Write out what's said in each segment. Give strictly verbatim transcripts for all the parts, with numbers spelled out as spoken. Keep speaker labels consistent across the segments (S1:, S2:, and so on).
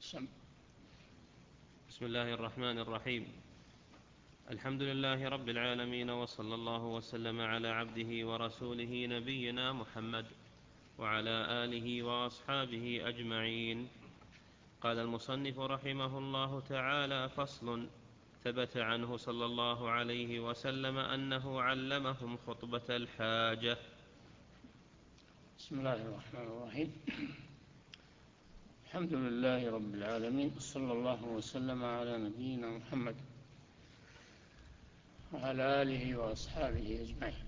S1: سم.
S2: بسم الله الرحمن الرحيم. الحمد لله رب العالمين، وصلى الله وسلم على عبده ورسوله نبينا محمد وعلى آله وأصحابه أجمعين. قال المصنف رحمه الله تعالى: فصل. ثبت عنه صلى الله عليه وسلم أنه علمهم خطبة الحاجة.
S1: بسم الله الرحمن الرحيم. الحمد لله رب العالمين، صلى الله وسلم على نبينا محمد وعلى آله وأصحابه أجمعين.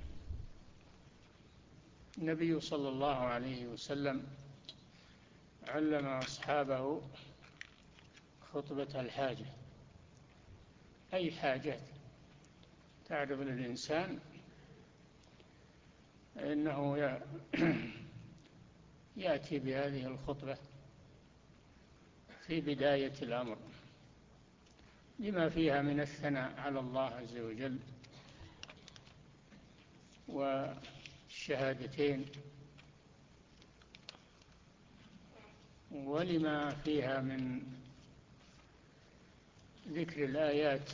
S1: النبي صلى الله عليه وسلم علم أصحابه خطبة الحاجة، أي حاجة تعرف للإنسان إنه يأتي بهذه الخطبة في بداية الأمر، لما فيها من الثناء على الله عز وجل والشهادتين، ولما فيها من ذكر الآيات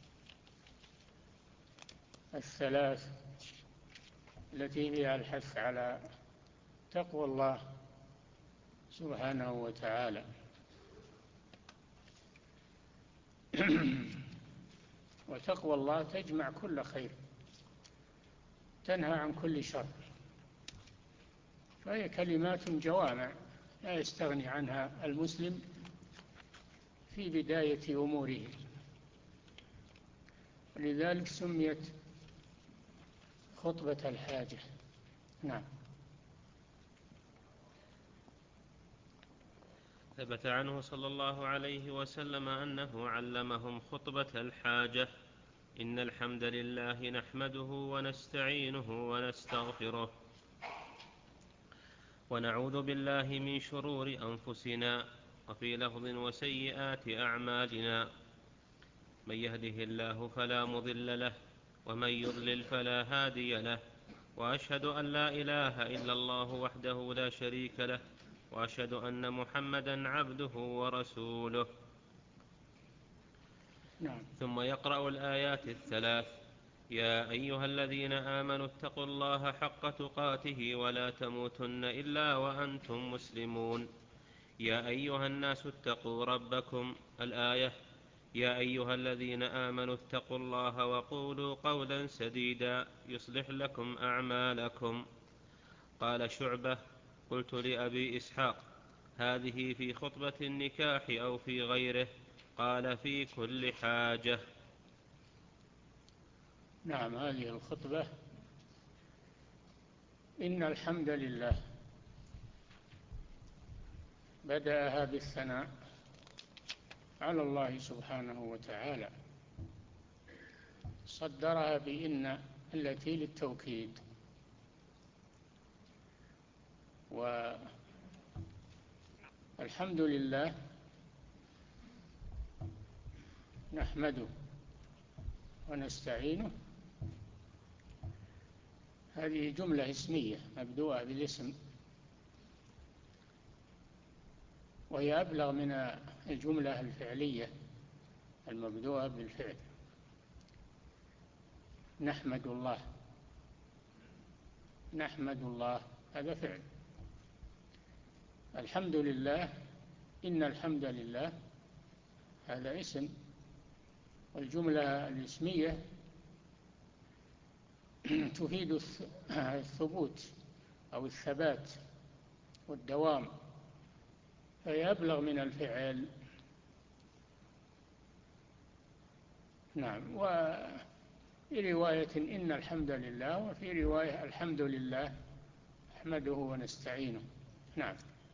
S1: الثلاث التي فيها الحث على تقوى الله سبحانه وتعالى. وتقوى الله تجمع كل خير، تنهى عن كل شر، فهي كلمات جوامع لا يستغني عنها المسلم في بداية أموره، لذلك سميت خطبة الحاجة. نعم.
S2: ثبت عنه صلى الله عليه وسلم أنه علمهم خطبة الحاجة: إن الحمد لله نحمده ونستعينه ونستغفره ونعوذ بالله من شرور أنفسنا، وفي لفظ وسيئات أعمالنا، من يهده الله فلا مضل له ومن يضلل فلا هادي له، وأشهد أن لا إله إلا الله وحده لا شريك له، وأشهد أن محمدا عبده ورسوله.
S1: نعم.
S2: ثم يقرأ الآيات الثلاث: يا أيها الذين آمنوا اتقوا الله حق تقاته ولا تموتن إلا وأنتم مسلمون، يا أيها الناس اتقوا ربكم. الآية: يا أيها الذين آمنوا اتقوا الله وقولوا قولا سديدا يصلح لكم أعمالكم. قال شعبة: قلت لأبي إسحاق: هذه في خطبة النكاح أو في غيره؟ قال: في كل حاجة.
S1: نعم، هذه الخطبة إن الحمد لله بدأها بالثناء على الله سبحانه وتعالى، صدرها بإن التي للتوكيد، والحمد لله نحمده ونستعينه، هذه جملة اسمية مبدوءة بالاسم، وهي أبلغ من الجملة الفعلية المبدوءة بالفعل. نحمد الله، نحمد الله هذا فعل. الحمد لله، إن الحمد لله هذا اسم، والجملة الاسمية تفيد الثبوت أو الثبات والدوام، فهي أبلغ من الفعل. نعم. وفي رواية إن الحمد لله، وفي رواية الحمد لله نحمده ونستعينه. نعم.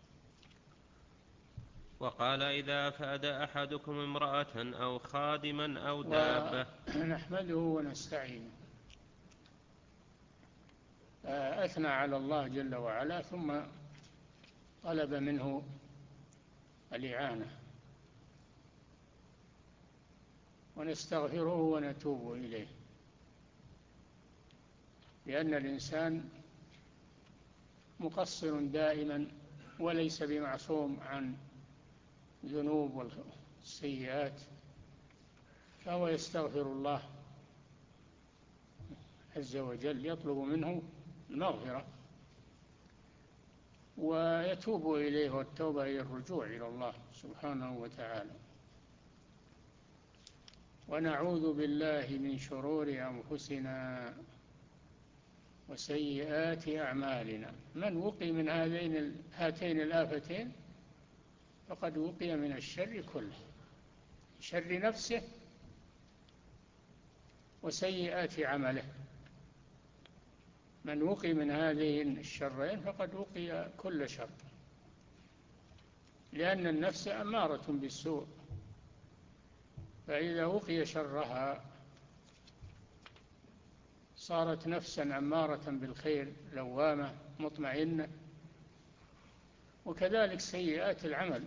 S2: وقال: إذا أفاد أحدكم امرأة أو خادما أو دابة.
S1: ونحمده ونستعينه، أثنى على الله جل وعلا، ثم طلب منه الإعانة. ونستغفره ونتوب إليه، لأن الإنسان مقصر دائما وليس بمعصوم عن الذنوب والسيئات، فهو يستغفر الله عز وجل، يطلب منه المغفرة ويتوب إليه، والتوبة هي الرجوع إلى الله سبحانه وتعالى. ونعوذ بالله من شرور أنفسنا وسيئات أعمالنا. من وقي من هذين هاتين الآفتين فقد وقي من الشر كله، شر نفسه وسيئات عمله. من وقي من هذين الشرين فقد وقي كل شر، لأن النفس أمارة بالسوء، فإذا وقي شرها صارت نفسا أمارة بالخير لوامة مطمئنة. وكذلك سيئات العمل،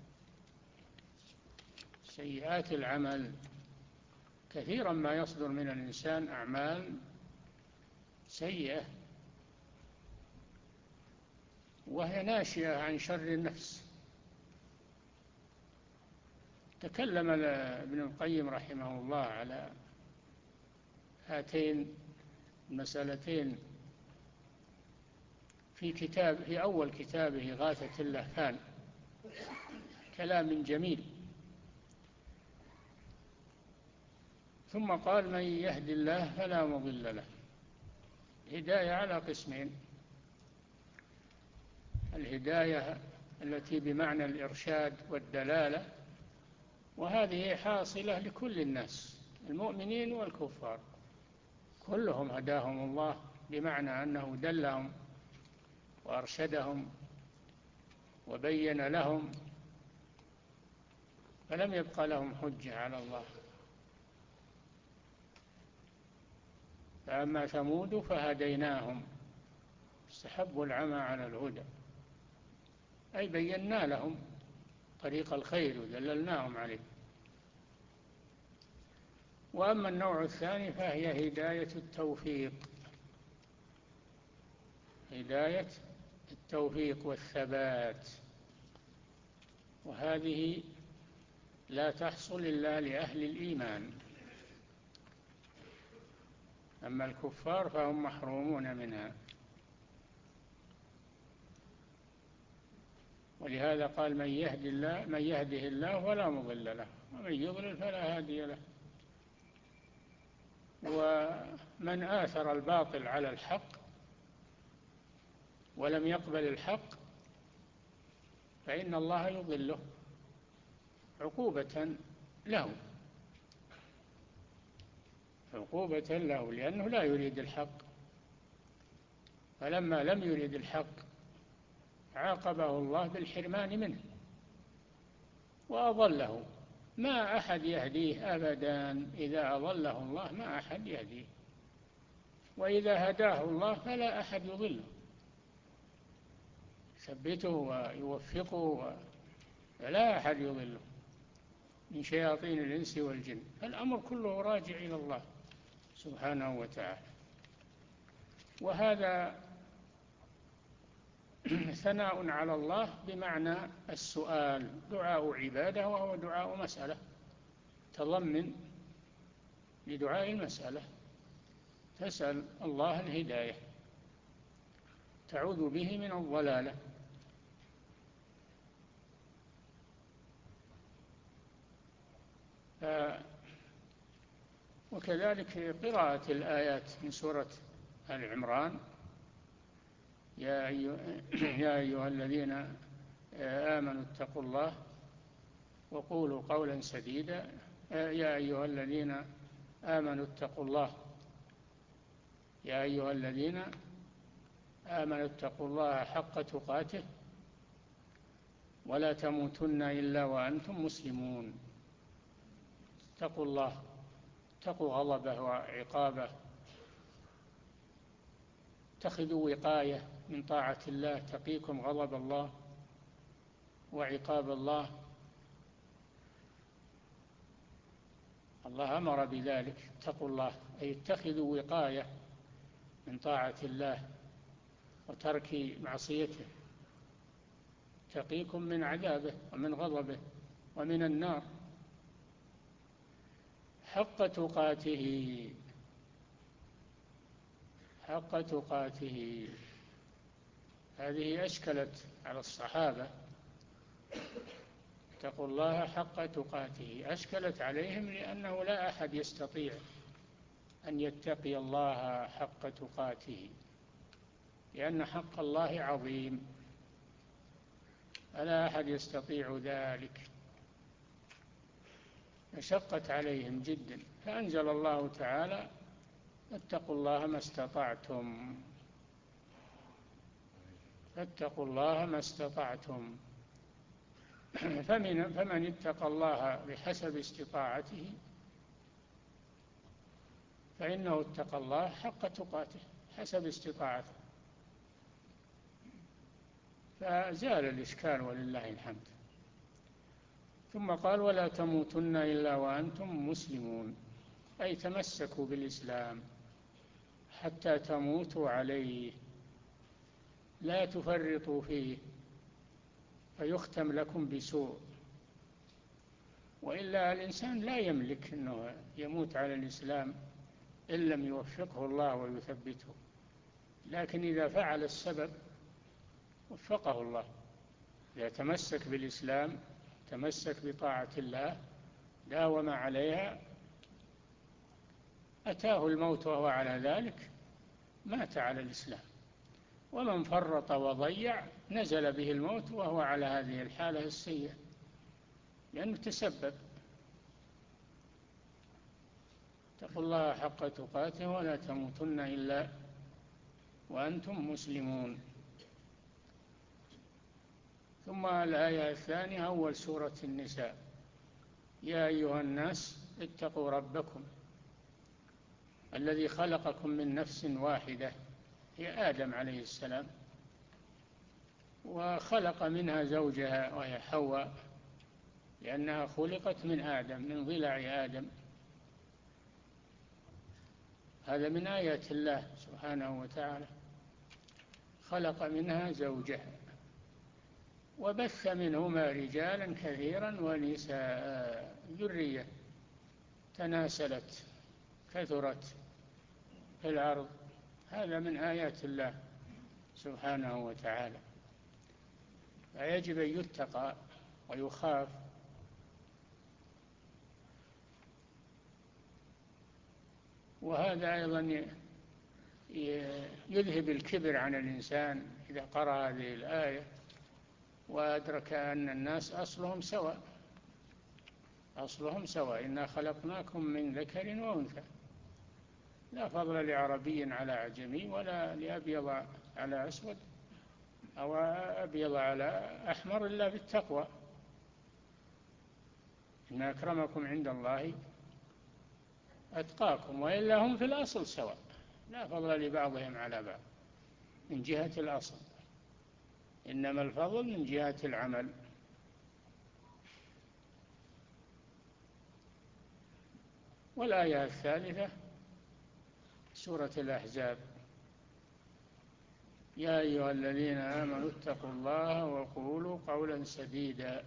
S1: سيئات العمل كثيرا ما يصدر من الإنسان أعمال سيئة وهي ناشئة عن شر النفس. تكلم ابن القيم رحمه الله على هاتين المسألتين في كتاب في أول كتابه غاثة اللهفان، كلام جميل. ثم قال: من يهد الله فلا مضل له. الهداية على قسمين: الهداية التي بمعنى الإرشاد والدلالة، وهذه حاصلة لكل الناس المؤمنين والكفار، كلهم هداهم الله بمعنى أنه دلهم وأرشدهم وبين لهم، فلم يبق لهم حجة على الله. فأما ثمود فهديناهم، استحبوا العمى على الهدى، أي بينا لهم طريق الخير ودللناهم عليه. وأما النوع الثاني فهي هداية التوفيق، هداية التوفيق والثبات، وهذه لا تحصل إلا لأهل الإيمان. أما الكفار فهم محرومون منها. ولهذا قال: من يهد الله من يهده الله فلا مضل له ومن يضلل فلا هادي له. ومن آثر الباطل على الحق ولم يقبل الحق فإن الله يضله عقوبة له، عقوبة له لأنه لا يريد الحق. فلما لم يريد الحق عاقبه الله بالحرمان منه وأضله. ما أحد يهديه أبدا، إذا أضله الله ما أحد يهديه، وإذا هداه الله فلا أحد يضله، يثبته ويوفقه فلا أحد يضله من شياطين الإنس والجن. الأمر كله راجع إلى الله سبحانه وتعالى. وهذا ثناء على الله بمعنى السؤال، دعاء عبادة وهو دعاء مسألة، تضمن لدعاء المسألة، تسأل الله الهداية، تعوذ به من الضلالة. ف... وكذلك قراءة الآيات من سورة آل عمران: يا أيها, يا أيها الذين آمنوا اتقوا الله وقولوا قولا سديدا. يا أيها الذين آمنوا اتقوا الله يا أيها الذين آمنوا اتقوا الله حق تقاته ولا تموتن إلا وأنتم مسلمون. اتقوا الله، اتقوا غضبه وعقابه، اتخذوا وقاية من طاعة الله تقيكم غضب الله وعقاب الله. الله أمر بذلك، اتقوا الله أي اتخذوا وقاية من طاعة الله وترك معصيته، تقيكم من عذابه ومن غضبه. ومن النار حق تقاته، حق تقاته. هذه أشكلت على الصحابة، اتقوا الله حق تقاته، أشكلت عليهم لأنه لا أحد يستطيع أن يتقي الله حق تقاته، لأن حق الله عظيم، فلا أحد يستطيع ذلك، فشقت عليهم جدا، فأنزل الله تعالى اتقوا الله ما استطعتم، فاتقوا الله ما استطعتم. فمن, فمن اتقى الله بحسب استطاعته فإنه اتقى الله حق تقاته حسب استطاعته، فزال الإشكال ولله الحمد. ثم قال ولا تموتن إلا وأنتم مسلمون، أي تمسكوا بالإسلام حتى تموتوا عليه، لا تفرطوا فيه فيختم لكم بسوء، وإلا الإنسان لا يملك أنه يموت على الإسلام إن لم يوفقه الله ويثبته، لكن إذا فعل السبب وفقه الله، إذا تمسك بالإسلام تمسك بطاعة الله داوم عليها أتاه الموت وهو على ذلك مات على الإسلام. ومن فرط وضيع نزل به الموت وهو على هذه الحالة السيئة لأنه تسبب. اتقوا الله حق تقاته ولا تموتن إلا وأنتم مسلمون. ثم الآية الثانية أول سورة النساء يا أيها الناس اتقوا ربكم الذي خلقكم من نفس واحدة هي آدم عليه السلام، وخلق منها زوجها وهي حواء لأنها خلقت من آدم من ضلع آدم. هذا من آيات الله سبحانه وتعالى، خلق منها زوجها وبث منهما رجالا كثيرا ونساء، ذرية تناسلت كثرت في الأرض. هذا من آيات الله سبحانه وتعالى، فيجب أن يتقى ويخاف. وهذا أيضا يذهب الكبر عن الإنسان إذا قرأ هذه الآية وأدرك أن الناس أصلهم سواء، أصلهم سواء إنا خلقناكم من ذكر وأنثى، لا فضل لعربي على أعجمي ولا لأبيض على أسود أو أبيض على أحمر إلا بالتقوى، إن أكرمكم عند الله أتقاكم، وإلا هم في الأصل سواء، لا فضل لبعضهم على بعض من جهة الأصل، إنما الفضل من جهة العمل. والآية الثالثة سورة الأحزاب يا أيها الذين آمنوا اتقوا الله وقولوا قولا سديدا،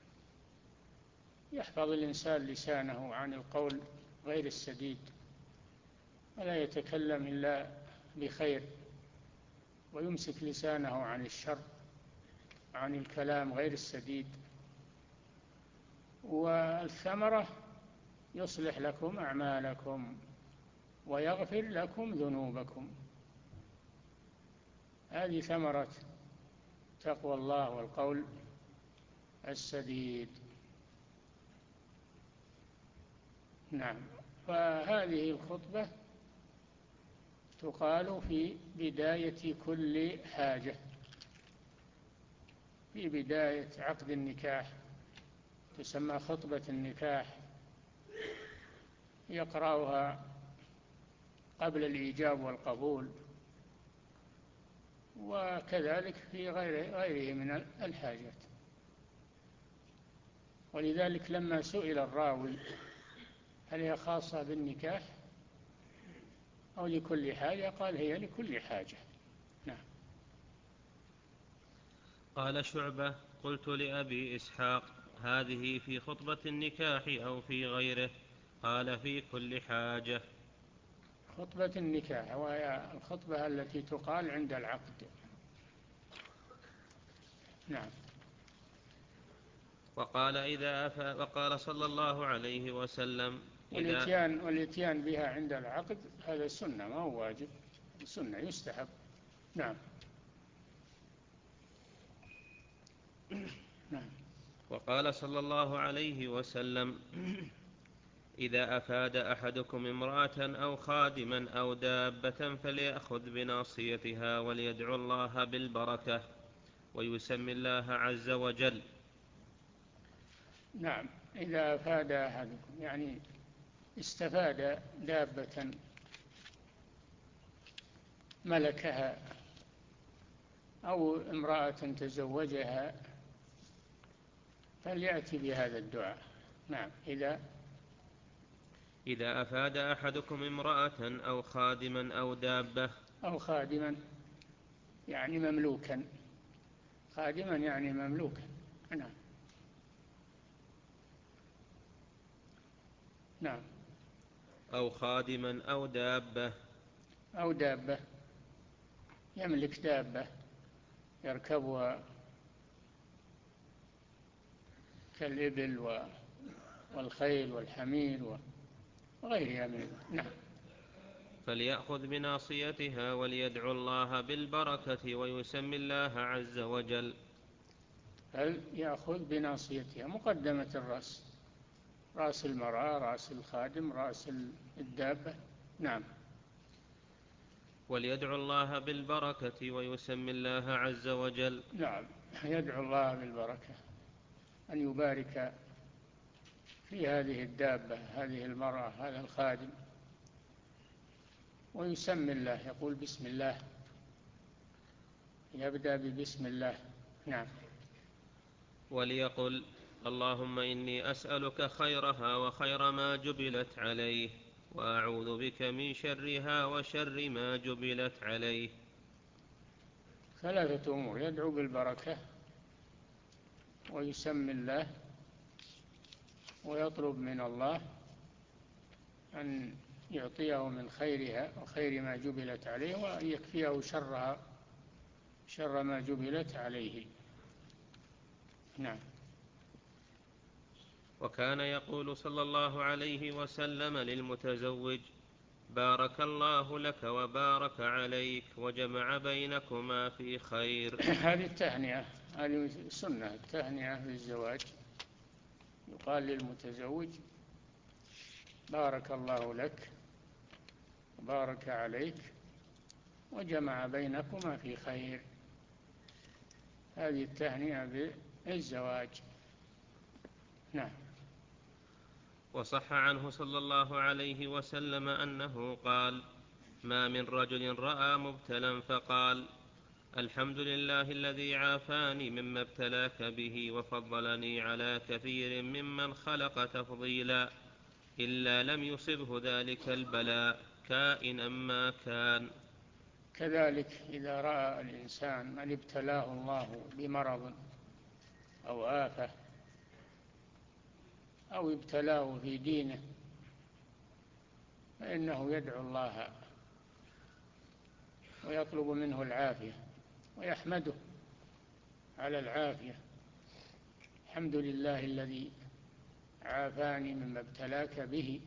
S1: يحفظ الإنسان لسانه عن القول غير السديد ولا يتكلم إلا بخير، ويمسك لسانه عن الشر عن الكلام غير السديد. والثمرة يصلح لكم أعمالكم ويغفر لكم ذنوبكم، هذه ثمرة تقوى الله والقول السديد. نعم. فهذه الخطبة تقال في بداية كل حاجة، في بداية عقد النكاح تسمى خطبة النكاح، يقرأها قبل الإيجاب والقبول، وكذلك في غير غيره من الحاجات. ولذلك لما سئل الراوي هل هي خاصة بالنكاح أو لكل حاجة قال هي لكل حاجة. نعم.
S2: قال شعبة قلت لأبي إسحاق هذه في خطبة النكاح أو في غيره؟ قال في كل حاجة.
S1: خطبة النكاح وهي الخطبة التي تقال عند العقد. نعم.
S2: وقال إذا أفا وقال صلى الله عليه وسلم إذا
S1: والإتيان, والإتيان بها عند العقد هذا سنة، ما هو واجب، سنة يستحب. نعم. نعم.
S2: وقال صلى الله عليه وسلم إذا أفاد أحدكم امرأة أو خادما أو دابة فليأخذ بناصيتها وليدعو الله بالبركة ويسمي الله عز وجل.
S1: نعم. إذا أفاد أحدكم يعني استفاد دابة ملكها أو امرأة تزوجها فليأتي بهذا الدعاء. نعم. إذا
S2: إذا أفاد أحدكم امرأة أو خادما أو دابة.
S1: أو خادما يعني مملوكا، خادما يعني مملوكا. نعم. نعم.
S2: أو خادما أو دابة.
S1: أو دابة يملك دابة يركبها كالإبل والخيل والحمير وغيرها من. نعم.
S2: فليأخذ بناصيتها وليدعو الله بالبركة ويسمي الله عز وجل.
S1: هل يأخذ بناصيتها مقدمة الرأس، رأس المرأة، رأس الخادم، رأس الدابة. نعم.
S2: وليدعو الله بالبركة ويسمي الله عز وجل.
S1: نعم. يدعو الله بالبركة، أن يبارك في هذه الدابة، هذه المرأة، هذا الخادم، ويسمي الله، يقول بسم الله، يبدأ ببسم الله. نعم.
S2: وليقل اللهم إني أسألك خيرها وخير ما جبلت عليه وأعوذ بك من شرها وشر ما جبلت عليه.
S1: ثلاثة أمور: يدعو بالبركة ويسمي الله ويطلب من الله أن يعطيه من خيرها وخير ما جبلت عليه وأن يكفيه شرها، شر ما جبلت عليه. نعم.
S2: وكان يقول صلى الله عليه وسلم للمتزوج بارك الله لك وبارك عليك وجمع بينكما في خير.
S1: هذه التهنئة، هذه سنة التهنئة بالزواج، يقال للمتزوج بارك الله لك وبارك عليك وجمع بينكما في خير. هذه التهنئة بالزواج. نعم.
S2: وصح عنه صلى الله عليه وسلم أنه قال ما من رجل رأى مبتلا فقال الحمد لله الذي عافاني مما ابتلاك به وفضلني على كثير ممن خلق تفضيلا إلا لم يصبه ذلك البلاء كائنا ما كان.
S1: كذلك إذا رأى الإنسان من ابتلاه الله بمرض أو آفة أو ابتلاه في دينه فإنه يدعو الله ويطلب منه العافية ويحمده على العافية. الحمد لله الذي عافاني مما ابتلاك به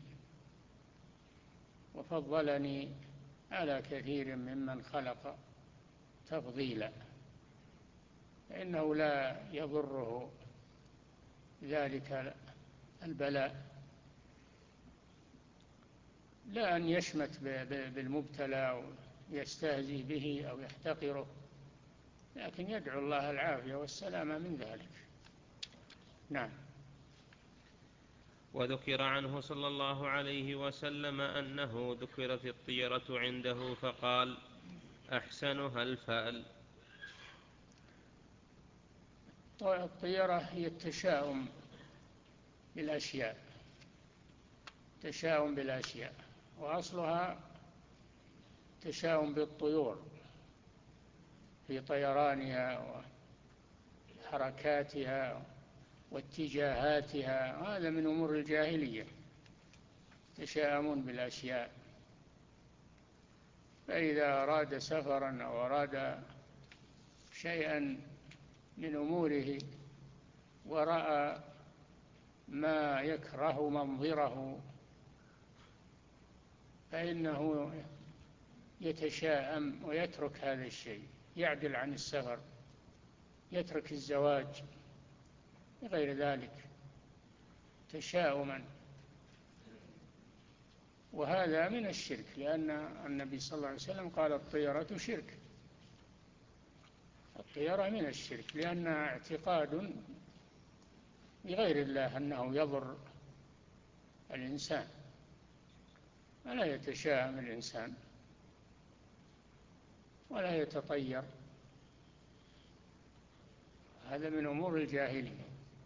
S1: وفضلني على كثير ممن خلق تفضيلا، فإنه لا يضره ذلك البلاء، لا أن يشمت بالمبتلى ويستهزئ به أو يحتقره، لكن يدعو الله العافية والسلامة من ذلك. نعم.
S2: وذكر عنه صلى الله عليه وسلم أنه ذكرت الطيرة عنده فقال أحسنها الفأل.
S1: الطيرة هي التشاؤم بالأشياء، تشاؤم بالأشياء، وأصلها تشاؤم بالطيور في طيرانها وحركاتها واتجاهاتها، هذا من أمور الجاهلية، يتشاءمون بالأشياء. فإذا أراد سفرا أو أراد شيئا من أموره ورأى ما يكره منظره فإنه يتشاءم ويترك هذا الشيء، يعدل عن السفر، يترك الزواج بغير ذلك تشاؤما. وهذا من الشرك، لأن النبي صلى الله عليه وسلم قال الطيرة شرك. الطيرة من الشرك لأنها اعتقاد بغير الله أنه يضر الإنسان، ولا يتشاءم الإنسان ولا يتطير، هذا من أمور الجاهلية.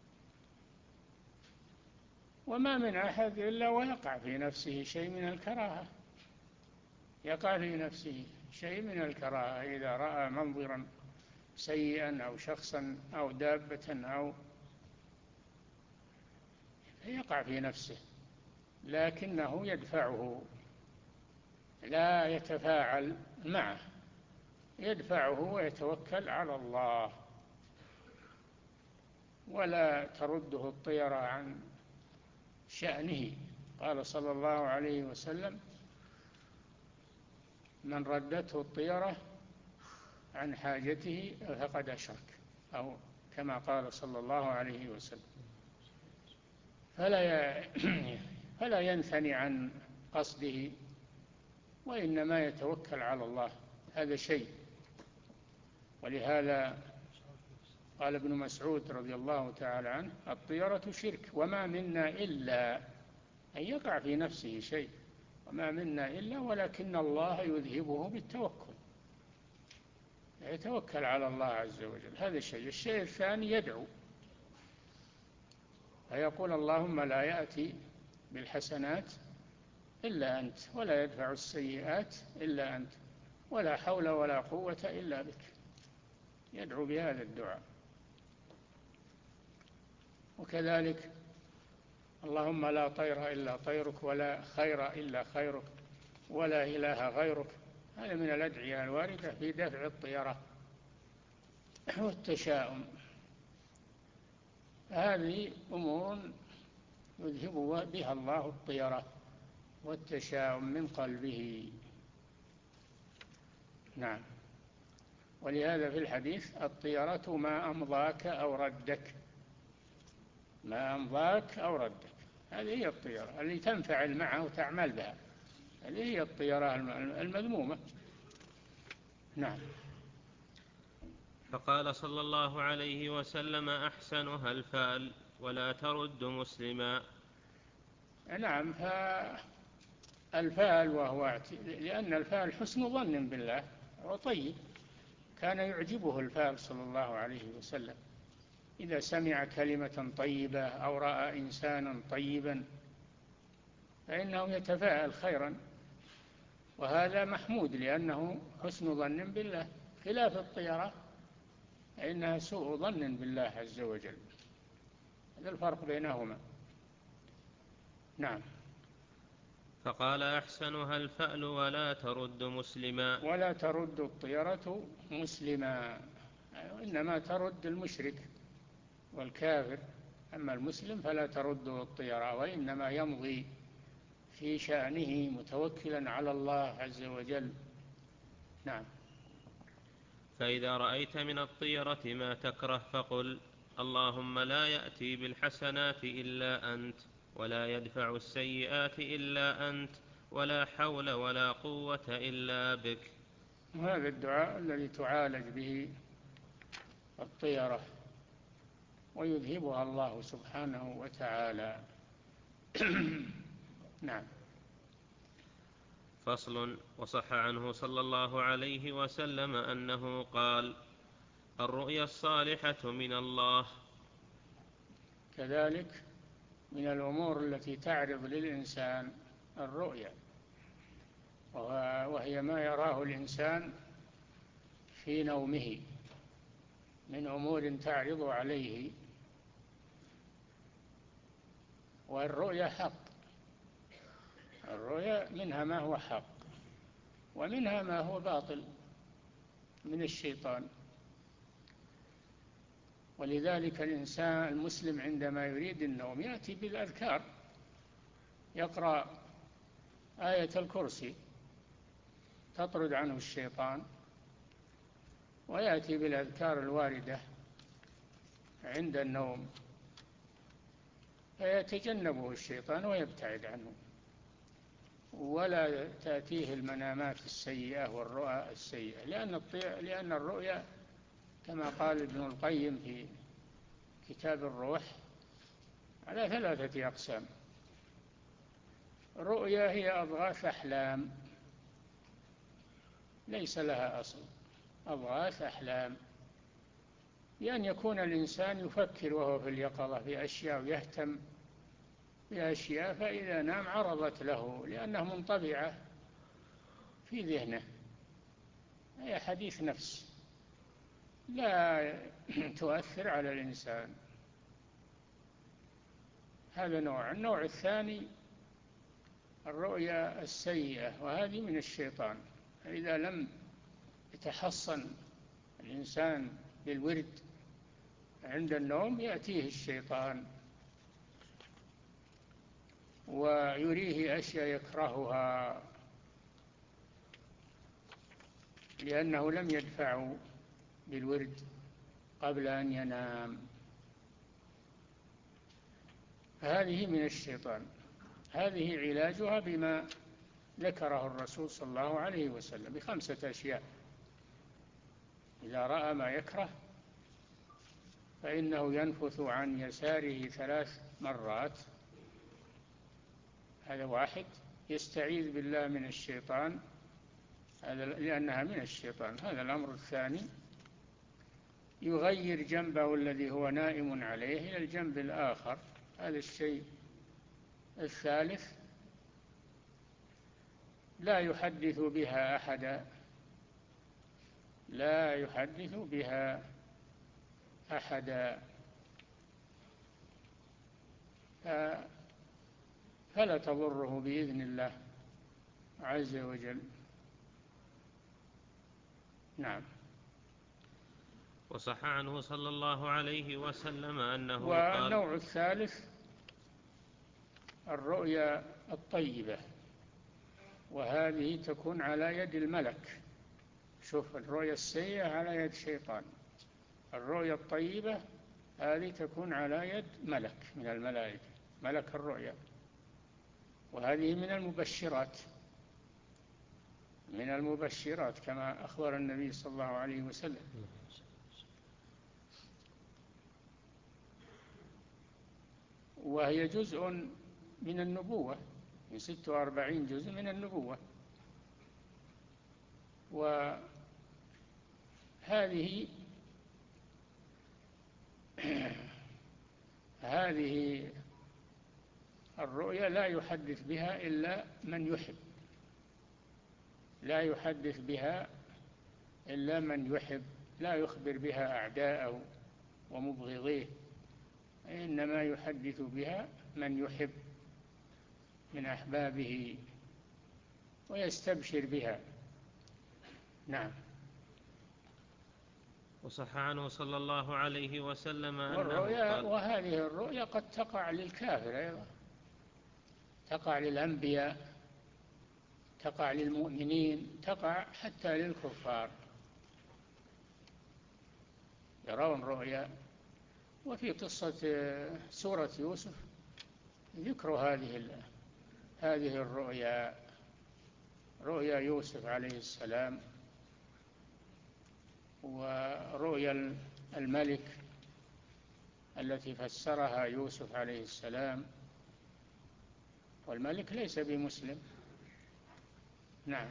S1: وما من أحد إلا ويقع في نفسه شيء من الكراهة، يقع في نفسه شيء من الكراهة إذا رأى منظرا سيئا أو شخصا أو دابة أو يقع في نفسه، لكنه يدفعه، لا يتفاعل معه، يدفعه ويتوكل على الله، ولا ترده الطيرة عن شأنه. قال صلى الله عليه وسلم: من ردته الطيرة عن حاجته فقد أشرك، أو كما قال صلى الله عليه وسلم. فلا فلا ينثني عن قصده، وإنما يتوكل على الله، هذا شيء. ولهذا قال ابن مسعود رضي الله تعالى عنه: الطيرة شرك وما منا إلا، أن يقع في نفسه شيء، وما منا إلا ولكن الله يذهبه بالتوكل، يتوكل على الله عز وجل، هذا الشيء. الشيء الثاني يدعو فيقول: اللهم لا يأتي بالحسنات إلا أنت، ولا يدفع السيئات إلا أنت، ولا حول ولا قوة إلا بك، يدعو بهذا الدعاء. وكذلك: اللهم لا طير إلا طيرك، ولا خير إلا خيرك، ولا إله غيرك، هذا من الأدعية الواردة في دفع الطيرة والتشاؤم. هذه أمور يذهب بها الله الطيرة والتشاؤم من قلبه. نعم. ولهذا في الحديث: الطيرة ما أمضاك أو ردك، ما أمضاك أو ردك، هذه هي الطيرة اللي تنفعل معه وتعمل بها، هذه هي الطيرة المذمومة. نعم.
S2: فقال صلى الله عليه وسلم: أحسنها الفأل ولا ترد مسلما.
S1: نعم. فالفأل وهو، لأن الفأل حسن ظن بالله وطيب، كان يعجبه الفأل صلى الله عليه وسلم إذا سمع كلمة طيبة أو رأى إنسانا طيبا فإنه يتفاءل خيرا، وهذا محمود لأنه حسن ظن بالله، خلاف الطيرة فإنها سوء ظن بالله عز وجل، هذا الفرق بينهما. نعم.
S2: فقال: أحسنها الفأل ولا ترد مسلما.
S1: ولا ترد الطيرة مسلما، إنما ترد المشرك والكافر، أما المسلم فلا ترده الطيرة، وإنما يمضي في شأنه متوكلا على الله عز وجل. نعم.
S2: فإذا رأيت من الطيرة ما تكره فقل: اللهم لا يأتي بالحسنات إلا أنت، ولا يدفع السيئات إلا أنت، ولا حول ولا قوة إلا بك.
S1: وهذا الدعاء الذي تعالج به الطيرة ويذهبها الله سبحانه وتعالى. نعم.
S2: فصل. وصح عنه صلى الله عليه وسلم أنه قال: الرؤيا الصالحة من الله.
S1: كذلك من الأمور التي تعرض للإنسان الرؤيا، وهي ما يراه الإنسان في نومه من أمور تعرض عليه والرؤيا حق. الرؤيا منها ما هو حق ومنها ما هو باطل من الشيطان. ولذلك الإنسان المسلم عندما يريد النوم يأتي بالأذكار، يقرأ آية الكرسي تطرد عنه الشيطان، ويأتي بالأذكار الواردة عند النوم فيتجنبه الشيطان ويبتعد عنه، ولا تأتيه المنامات السيئة والرؤى السيئة. لأن لأن الرؤيا كما قال ابن القيم في كتاب الروح على ثلاثة أقسام. رؤيا هي أضغاث أحلام ليس لها أصل، أضغاث أحلام، بأن يكون الإنسان يفكر وهو في اليقظة في أشياء ويهتم بأشياء، فإذا نام عرضت له لأنها منطبعة في ذهنه، هي حديث نفس لا تؤثر على الإنسان. هذا نوع. النوع الثاني الرؤيا السيئة، وهذه من الشيطان. إذا لم يتحصن الإنسان بالورد عند النوم يأتيه الشيطان ويريه أشياء يكرهها لأنه لم يدفعه بالورد قبل أن ينام. هذه من الشيطان. هذه علاجها بما ذكره الرسول صلى الله عليه وسلم بخمسة أشياء. إذا رأى ما يكره فإنه ينفث عن يساره ثلاث مرات، هذا واحد. يستعيذ بالله من الشيطان، هذا لأنها من الشيطان. هذا الأمر الثاني. يغير جنبه الذي هو نائم عليه إلى الجنب الآخر، هذا الشيء الثالث. لا يحدث بها أحدا، لا يحدث بها أحدا، فلا تضره بإذن الله عز وجل. نعم.
S2: وصح عنه صلى الله عليه وسلم أنه قال.
S1: والنوع الثالث الرؤيا الطيبة، وهذه تكون على يد الملك. شوف، الرؤيا السيئة على يد شيطان، الرؤيا الطيبة هذه تكون على يد ملك من الملائكة، ملك الرؤيا، وهذه من المبشرات، من المبشرات كما أخبر النبي صلى الله عليه وسلم. وهي جزء من النبوة، من ست وأربعين جزء من النبوة. وهذه هذه الرؤيا لا يحدث بها إلا من يحب، لا يحدث بها إلا من يحب، لا يخبر بها أعداءه ومبغضيه، إنما يحدث بها من يحب من أحبابه ويستبشر بها. نعم.
S2: وصح عنه صلى الله عليه وسلم
S1: أنه
S2: قال.
S1: وهذه الرؤيا قد تقع للكافر أيضا، تقع للأنبياء، تقع للمؤمنين، تقع حتى للكفار، يرون رؤيا. وفي قصة سورة يوسف ذكر هذه هذه الرؤيا، رؤيا يوسف عليه السلام، ورؤيا الملك التي فسرها يوسف عليه السلام، والملك ليس بمسلم. نعم.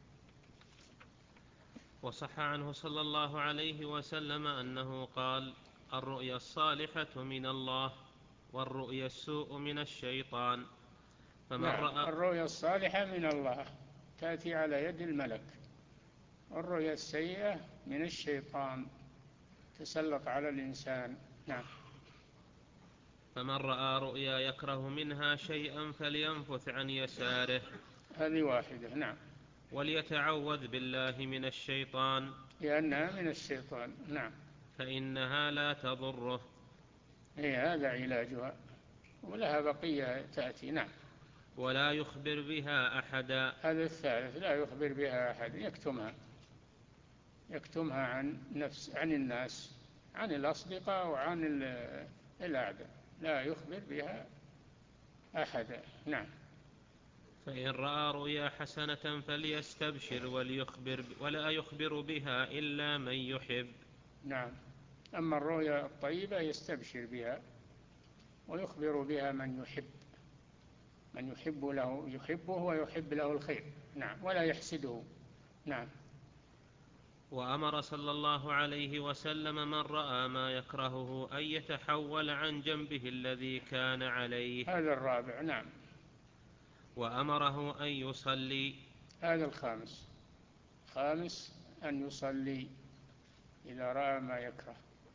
S2: وصح عنه صلى الله عليه وسلم أنه قال: الرؤيا الصالحة من الله، والرؤيا السوء من الشيطان. فمن
S1: نعم.
S2: رأى
S1: الرؤيا الصالحة من الله تأتي على يد الملك، والرؤيا السيئة من الشيطان تسلط على الإنسان. نعم.
S2: فمن رأى رؤيا يكره منها شيئا فلينفث عن يساره.
S1: هذه واحدة. نعم.
S2: وليتعوذ بالله من الشيطان،
S1: لأنها من الشيطان. نعم.
S2: فإنها لا تضره.
S1: هي هذا علاجها، ولها بقية تأتي. نعم.
S2: ولا يخبر بها أحدا.
S1: هذا الثالث، لا يخبر بها أحد، يكتمها يكتمها عن نفس عن الناس، عن الأصدقاء وعن الأعداء، لا يخبر بها أحدا. نعم.
S2: فإن رأى رؤيا حسنة فليستبشر وليخبر ولا يخبر بها إلا من يحب.
S1: نعم. أما الرؤيا الطيبة يستبشر بها ويخبر بها من يحب، من يحب له يحبه ويحب له الخير. نعم. ولا يحسده. نعم.
S2: وأمر صلى الله عليه وسلم من رأى ما يكرهه أن يتحول عن جنبه الذي كان عليه.
S1: هذا الرابع. نعم.
S2: وأمره أن يصلي.
S1: هذا الخامس. خامس أن يصلي إذا رأى ما يكره.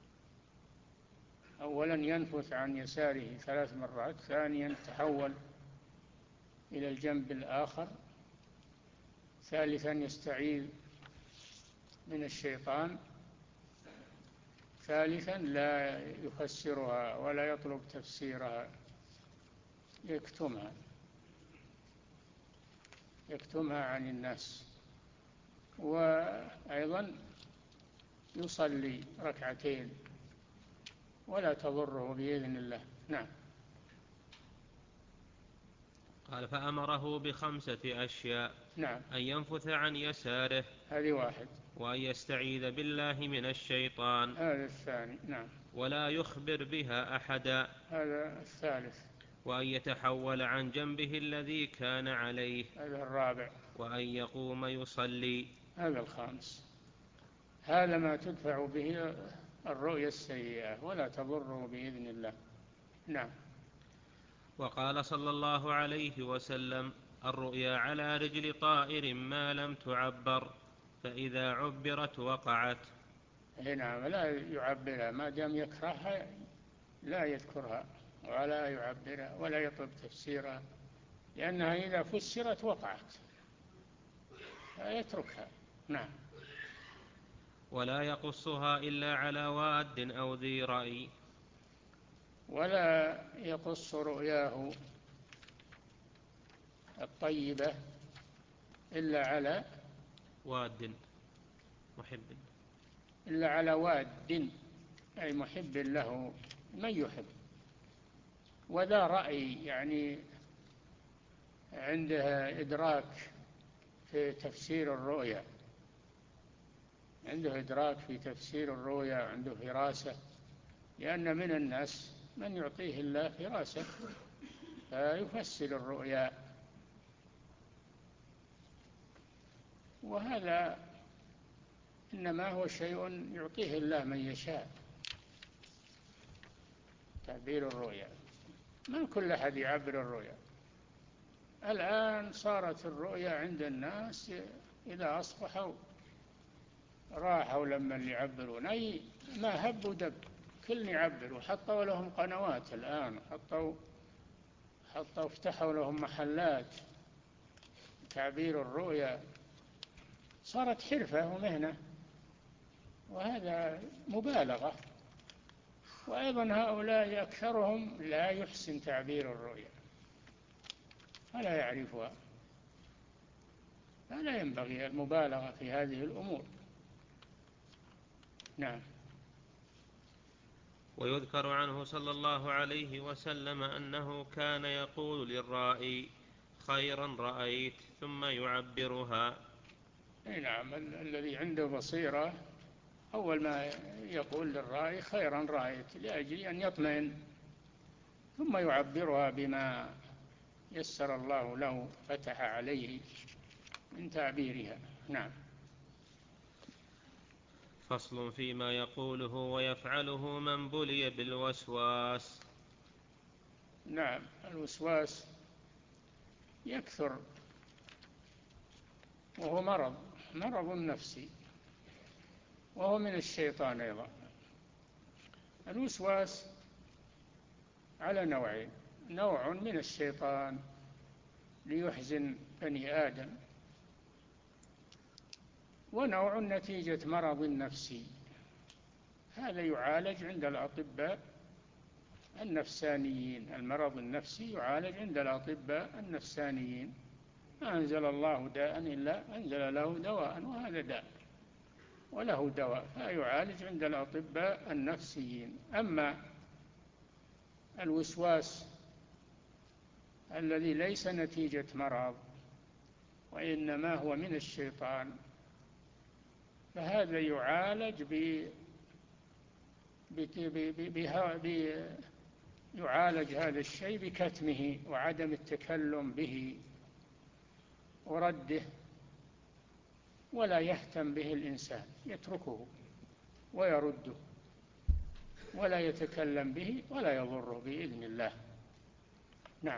S1: أولا ينفث عن يساره ثلاث مرات، ثانيا تحول إلى الجنب الآخر، ثالثا يستعيذ من الشيطان، ثالثا لا يفسرها ولا يطلب تفسيرها، يكتمها يكتمها عن الناس. وأيضا يصلي ركعتين ولا تضره بإذن الله. نعم.
S2: قال فأمره بخمسة أشياء.
S1: نعم.
S2: أن ينفث عن يساره،
S1: هذه واحد.
S2: وأن يستعيذ بالله من الشيطان،
S1: هذا الثاني. نعم.
S2: ولا يخبر بها أحدا،
S1: هذا الثالث.
S2: وأن يتحول عن جنبه الذي كان عليه،
S1: هذا الرابع.
S2: وأن يقوم يصلي.
S1: هذا الخامس. هذا ما تدفع به الرؤيا السيئة ولا تضره بإذن الله. نعم.
S2: وقال صلى الله عليه وسلم الرؤيا على رجل طائر ما لم تعبر، فإذا عبرت وقعت.
S1: نعم. لا يعبرها ما دام يكرهها، لا يذكرها ولا يعبرها ولا يطلب تفسيرها، لأنها إذا فسرت وقعت، يتركها. نعم.
S2: ولا يقصها إلا على واد أو ذي رأي.
S1: ولا يقص رؤياه الطيبة إلا على
S2: واد محب
S1: إلا على واد، أي محب له، من يحب. وذا رأي يعني عندها إدراك في تفسير الرؤيا، عنده إدراك في تفسير الرؤيا، عنده فراسة، لأن من الناس من يعطيه الله فراسة فيفسر الرؤيا، وهذا إنما هو شيء يعطيه الله من يشاء، تعبير الرؤيا. ما كل أحد يعبر الرؤيا. الآن صارت الرؤيا عند الناس إذا أصبحوا راحوا لما اللي يعبرون، أي ما هب ودب كل يعبر، وحطوا لهم قنوات الآن، حطوا حطوا افتحوا لهم محلات تعبير الرؤيا، صارت حرفة ومهنة، وهذا مبالغة. وأيضا هؤلاء أكثرهم لا يحسن تعبير الرؤيا فلا يعرفها، فلا ينبغي المبالغة في هذه الأمور. نعم.
S2: ويذكر عنه صلى الله عليه وسلم أنه كان يقول للرائي خيرا رأيت ثم يعبرها.
S1: نعم. الذي عنده بصيرة أول ما يقول للرائي خيرا رأيت، لأجل أن يطمئن، ثم يعبرها بما يسر الله له فتح عليه من تعبيرها. نعم.
S2: فصل فيما يقوله ويفعله من بلي بالوسواس.
S1: نعم. الوسواس يكثر، وهو مرض مرض نفسي، وهو من الشيطان أيضا. الوسواس على نوعين: نوع من الشيطان ليحزن بني آدم، ونوع نتيجة مرض نفسي، هذا يعالج عند الأطباء النفسانيين. المرض النفسي يعالج عند الأطباء النفسانيين. ما أنزل الله داء إلا أنزل له دواء، وهذا داء وله دواء، فيعالج عند الأطباء النفسيين. أما الوسواس الذي ليس نتيجة مرض وإنما هو من الشيطان، فهذا يعالج ب... ب... يعالج هذا الشيء بكتمه وعدم التكلم به ورده، ولا يهتم به الإنسان، يتركه ويرده ولا يتكلم به ولا يضره بإذن الله. نعم.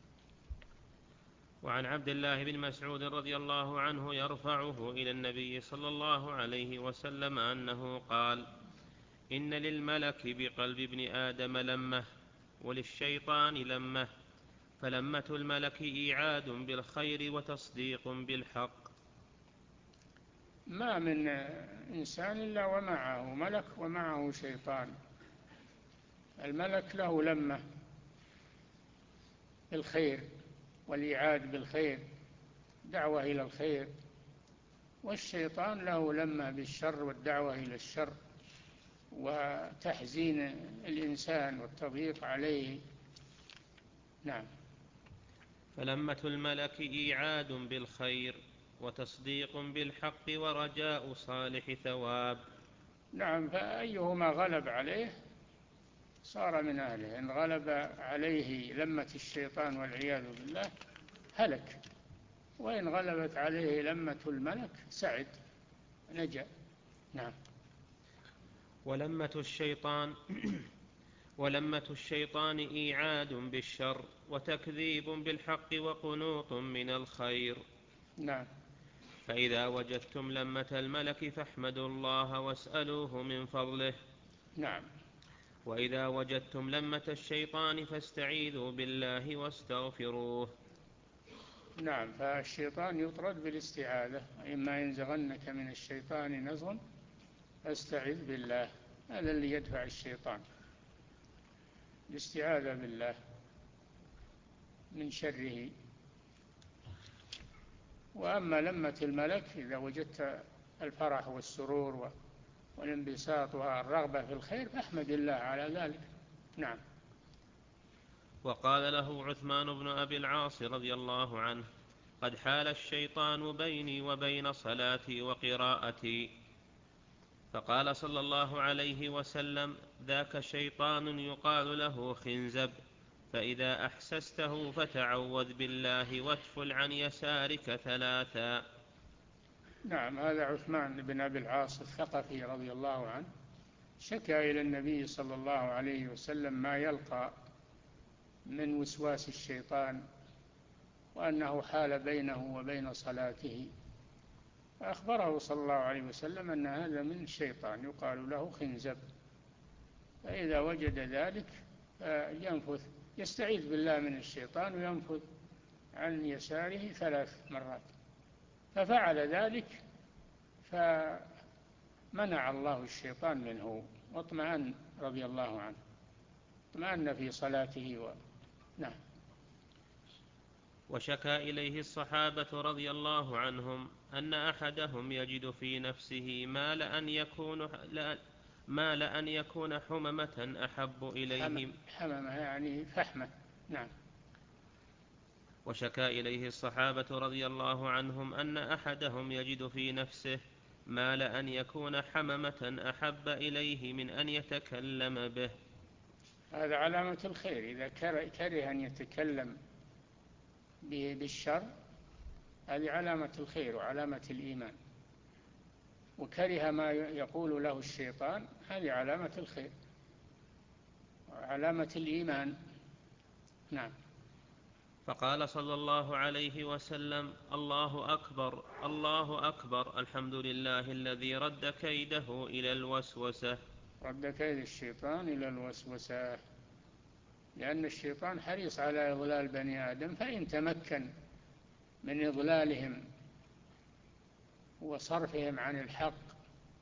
S2: وعن عبد الله بن مسعود رضي الله عنه يرفعه إلى النبي صلى الله عليه وسلم أنه قال: إن للملك بقلب ابن آدم لمة، وللشيطان لمة، فلمة الملك إيعاد بالخير وتصديق بالحق.
S1: ما من إنسان إلا ومعه ملك ومعه شيطان. الملك له لمة بالخير والإيعاد بالخير، دعوة إلى الخير، والشيطان له لمة بالشر والدعوة إلى الشر وتحزين الإنسان والتضييق عليه. نعم.
S2: فلمة الملك إيعاد بالخير وتصديق بالحق ورجاء صالح ثواب.
S1: نعم، فأيهما غلب عليه صار من أهله. إن غلب عليه لمة الشيطان والعياذ بالله هلك، وإن غلبت عليه لمة الملك سعد نجا. نعم.
S2: ولمة الشيطان ولمة الشيطان إيعاد بالشر وتكذيب بالحق وقنوط من الخير.
S1: نعم.
S2: فإذا وجدتم لمة الملك فاحمدوا الله واسألوه من فضله.
S1: نعم.
S2: وإذا وجدتم لمة الشيطان فاستعيذوا بالله واستغفروه.
S1: نعم، فالشيطان يطرد بالاستعاذة: إما ينزغنك من الشيطان نزغ فاستعذ بالله. هذا اللي يدفع الشيطان، الاستعاذة بالله من شره. وأما لمة الملك إذا وجدت الفرح والسرور والانبساط والرغبة في الخير فاحمد الله على ذلك. نعم.
S2: وقال له عثمان بن أبي العاص رضي الله عنه: قد حال الشيطان بيني وبين صلاتي وقراءتي. فقال صلى الله عليه وسلم: ذاك شيطان يقال له خنزب، فإذا أحسسته فتعوذ بالله واتفل عن يسارك ثلاثا.
S1: نعم، هذا عثمان بن أبي العاص الثقفي رضي الله عنه شكى إلى النبي صلى الله عليه وسلم ما يلقى من وسواس الشيطان، وأنه حال بينه وبين صلاته، فأخبره صلى الله عليه وسلم أن هذا من الشيطان يقال له خنزب. فإذا وجد ذلك ينفث، يستعيذ بالله من الشيطان وينفث عن يساره ثلاث مرات. ففعل ذلك فمنع الله الشيطان منه واطمأن رضي الله عنه، اطمأن في صلاته و... نعم.
S2: وشكى إليه الصحابة رضي الله عنهم أن أحدهم يجد في نفسه ما لأن يكون ما لأن يكون حممة أحب إليه.
S1: حممة يعني فحمة. نعم.
S2: وشكى إليه الصحابة رضي الله عنهم أن أحدهم يجد في نفسه ما لأن يكون حممة أحب إليه من أن يتكلم به.
S1: هذا علامة الخير. إذا كره أن يتكلم بالشر هذه علامة الخير وعلامة الإيمان، وكره ما يقول له الشيطان هذه علامة الخير وعلامة الإيمان. نعم.
S2: فقال صلى الله عليه وسلم: الله أكبر الله أكبر، الحمد لله الذي رد كيده إلى الوسوسة.
S1: رد كيد الشيطان إلى الوسوسة. لأن الشيطان حريص على إضلال بني آدم، فإن تمكن من إضلالهم وصرفهم عن الحق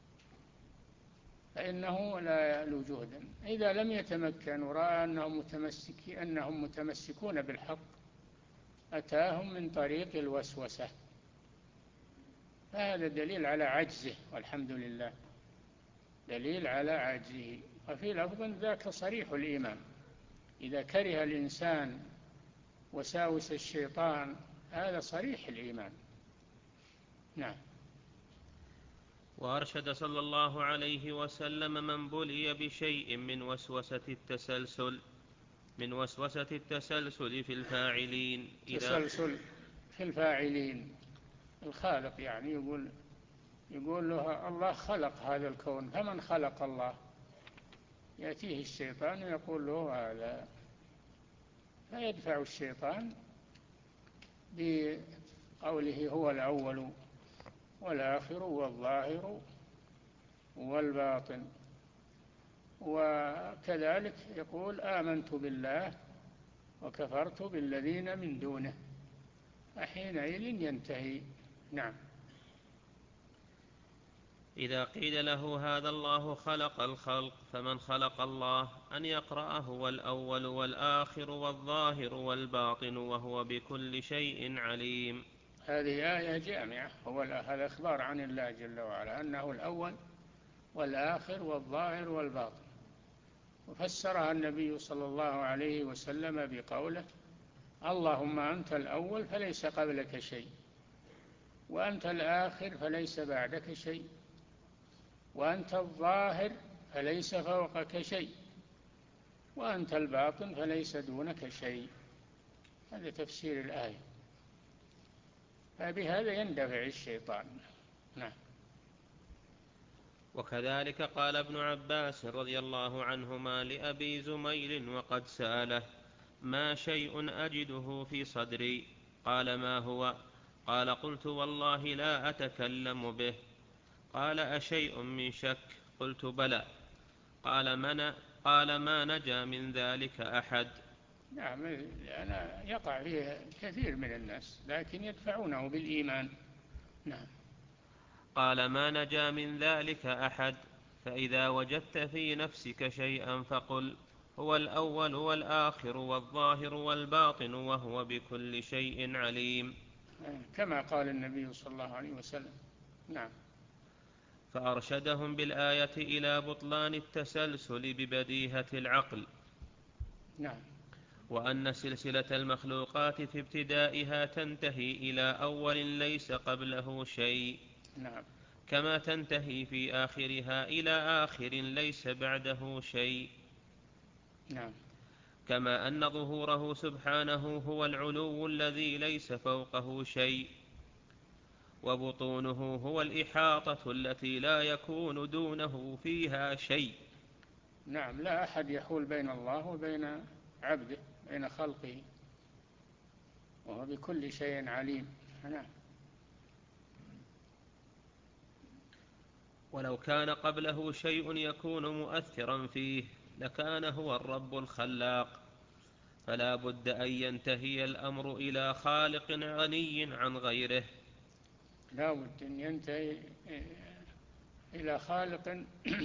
S1: فإنه لا يألو جهدا. إذا لم يتمكن ورأى أنهم, متمسكي أنهم متمسكون بالحق أتاهم من طريق الوسوسة، فهذا دليل على عجزه، والحمد لله دليل على عجزه. وفي لفظ ذاك صريح الإيمان، إذا كره الإنسان وساوس الشيطان هذا صريح الإيمان. نعم.
S2: وأرشد صلى الله عليه وسلم من بلي بشيء من وسوسة التسلسل من وسوسة التسلسل في الفاعلين
S1: تسلسل في الفاعلين، الخالق يعني يقول يقول له الله خلق هذا الكون، فمن خلق الله؟ يأتيه الشيطان ويقول له هذا، فيدفع الشيطان بقوله هو الأول والآخر والظاهر والباطن. وكذلك يقول آمنت بالله وكفرت بالذين من دونه، فحينئذ ينتهي. نعم.
S2: إذا قيل له هذا الله خلق الخلق فمن خلق الله أن يقرأ هو الأول والآخر والظاهر والباطن وهو بكل شيء عليم.
S1: هذه آية جامعة، هو هذا إخبار عن الله جل وعلا أنه الأول والآخر والظاهر والباطن، وفسرها النبي صلى الله عليه وسلم بقوله اللهم أنت الأول فليس قبلك شيء، وأنت الآخر فليس بعدك شيء، وأنت الظاهر فليس فوقك شيء، وأنت الباطن فليس دونك شيء. هذا تفسير الآية، فبهذا يندفع الشيطان. نعم.
S2: وكذلك قال ابن عباس رضي الله عنهما لأبي زميل وقد سأله ما شيء أجده في صدري؟ قال ما هو؟ قال قلت والله لا أتكلم به. قال أشيء من شك؟ قلت بلى. قال, من قال ما نجا من ذلك أحد.
S1: نعم، أنا يقع فيه كثير من الناس لكن يدفعونه بالإيمان. نعم.
S2: قال ما نجا من ذلك أحد، فإذا وجدت في نفسك شيئا فقل هو الأول والآخر والظاهر والباطن وهو بكل شيء عليم،
S1: كما قال النبي صلى الله عليه وسلم. نعم.
S2: فأرشدهم بالآية إلى بطلان التسلسل ببديهة العقل.
S1: نعم.
S2: وأن سلسلة المخلوقات في ابتدائها تنتهي إلى أول ليس قبله شيء.
S1: نعم.
S2: كما تنتهي في آخرها إلى آخر ليس بعده شيء.
S1: نعم.
S2: كما أن ظهوره سبحانه هو العلو الذي ليس فوقه شيء، وبطونه هو الإحاطة التي لا يكون دونه فيها شيء.
S1: نعم. لا أحد يحول بين الله وبين عبده، بين خلقه، وهو بكل شيء عليم. نعم.
S2: ولو كان قبله شيء يكون مؤثرا فيه لكان هو الرب الخلاق، فلا بد أن ينتهي الأمر إلى خالق غني عن غيره.
S1: لا بد أن ينتهي إلى خالق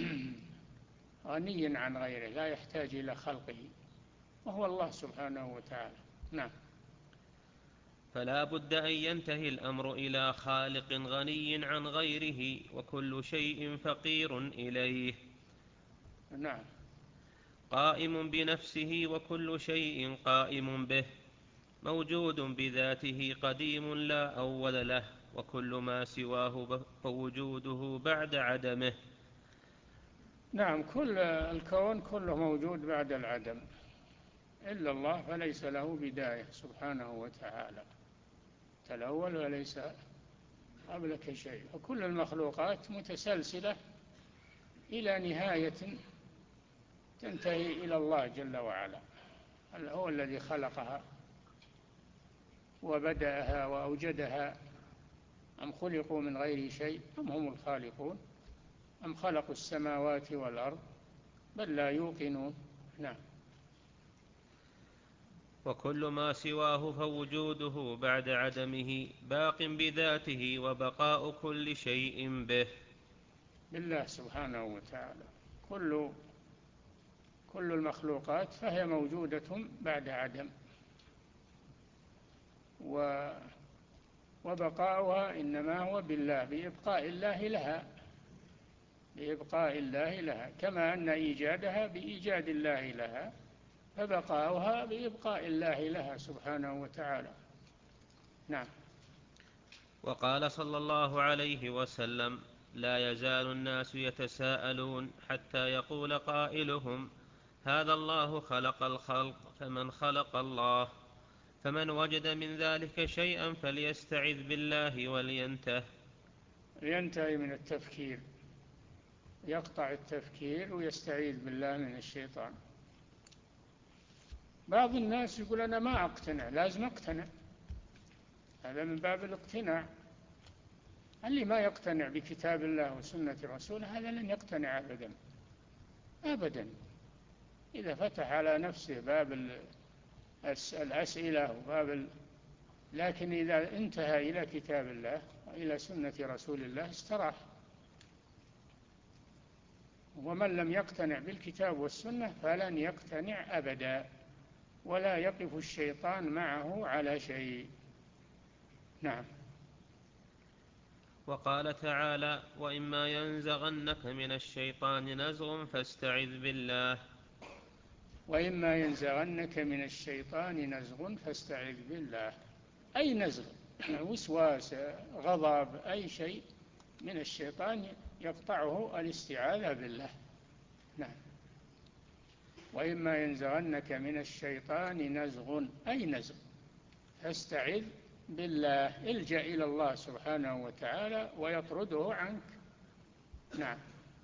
S1: غني عن غيره، لا يحتاج إلى خلقه، وهو الله سبحانه وتعالى. نعم.
S2: فلا بد أن ينتهي الأمر إلى خالق غني عن غيره وكل شيء فقير إليه.
S1: نعم.
S2: قائم بنفسه وكل شيء قائم به، موجود بذاته قديم لا أول له، وكل ما سواه فوجوده بعد عدمه.
S1: نعم. كل الكون كله موجود بعد العدم إلا الله، فليس له بداية سبحانه وتعالى، الأول وليس قبلك شيء. وكل المخلوقات متسلسلة إلى نهاية تنتهي إلى الله جل وعلا، هو الذي خلقها وبدأها وأوجدها. أم خلقوا من غير شيء أم هم الخالقون أم خلقوا السماوات والأرض بل لا يوقنون. نعم.
S2: وكل ما سواه فوجوده بعد عدمه باق بذاته وبقاء كل شيء به
S1: بالله سبحانه وتعالى. كل كل المخلوقات فهي موجودة بعد عدم، وبقاؤها إنما هو بالله، بإبقاء الله لها، بإبقاء الله لها، كما أن إيجادها بإيجاد الله لها، فبقاؤها بإبقاء الله لها سبحانه وتعالى. نعم.
S2: وقال صلى الله عليه وسلم: لا يزال الناس يتساءلون حتى يقول قائلهم: هذا الله خلق الخلق فمن خلق الله؟ فمن وجد من ذلك شيئا فليستعذ بالله ولينته.
S1: ينتهي من التفكير، يقطع التفكير ويستعيذ بالله من الشيطان. بعض الناس يقول أنا ما أقتنع، لازم أقتنع، هذا من باب الاقتناع. اللي ما يقتنع بكتاب الله وسنة رسوله هذا لن يقتنع أبدا أبدا. إذا فتح على نفسه باب الأسئلة وباب ال... لكن إذا انتهى إلى كتاب الله وإلى سنة رسول الله استراح. ومن لم يقتنع بالكتاب والسنة فلن يقتنع أبدا، ولا يقف الشيطان معه على شيء. نعم.
S2: وقال تعالى: وإما ينزغنك من الشيطان نزغ فاستعذ بالله.
S1: وإما ينزغنك من الشيطان نزغ فاستعذ بالله، أي نزغ، وسواس، غضب، أي شيء من الشيطان يقطعه الاستعاذة بالله. نعم. وإما ينزغنك من الشيطان نزغ، أي نزغ، فاستعذ بالله، الجأ إلى الله سبحانه وتعالى ويطرده عنك. نعم.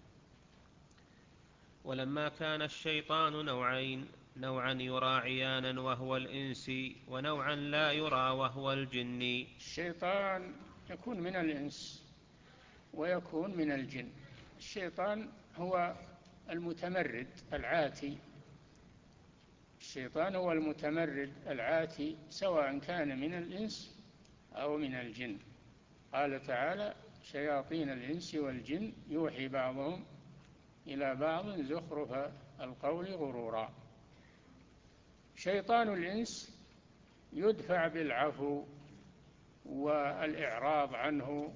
S2: ولما كان الشيطان نوعين: نوعا يرى عيانا وهو الإنسي، ونوعا لا يرى وهو الجني.
S1: الشيطان يكون من الإنس ويكون من الجن. الشيطان هو المتمرد العاتي، الشيطان هو المتمرد العاتي سواء كان من الإنس أو من الجن. قال تعالى: شياطين الإنس والجن يوحي بعضهم إلى بعض زخرف القول غرورا. شيطان الإنس يدفع بالعفو والإعراض عنه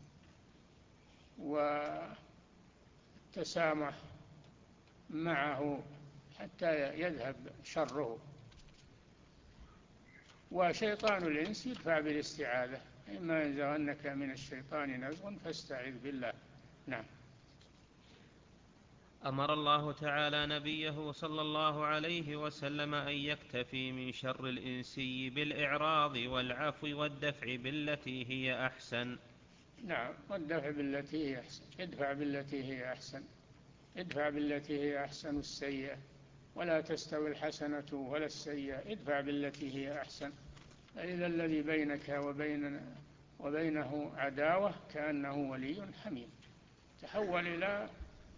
S1: والتسامح معه حتى يذهب شره. وشيطان الإنس يدفع بالاستعاذة: إما ينزغنك من الشيطان نزغ فاستعذ بالله. نعم.
S2: أمر الله تعالى نبيه صلى الله عليه وسلم أن يكتفي من شر الإنسي بالإعراض والعفو والدفع بالتي هي أحسن.
S1: نعم، والدفع بالتي هي أحسن. ادفع بالتي هي أحسن، ادفع بالتي هي أحسن السيئة، ولا تستوي الحسنة ولا السيئة، ادفع بالتي هي أحسن، فإذا الذي بينك وبين وبينه عداوة كأنه ولي حميم. تحول إلى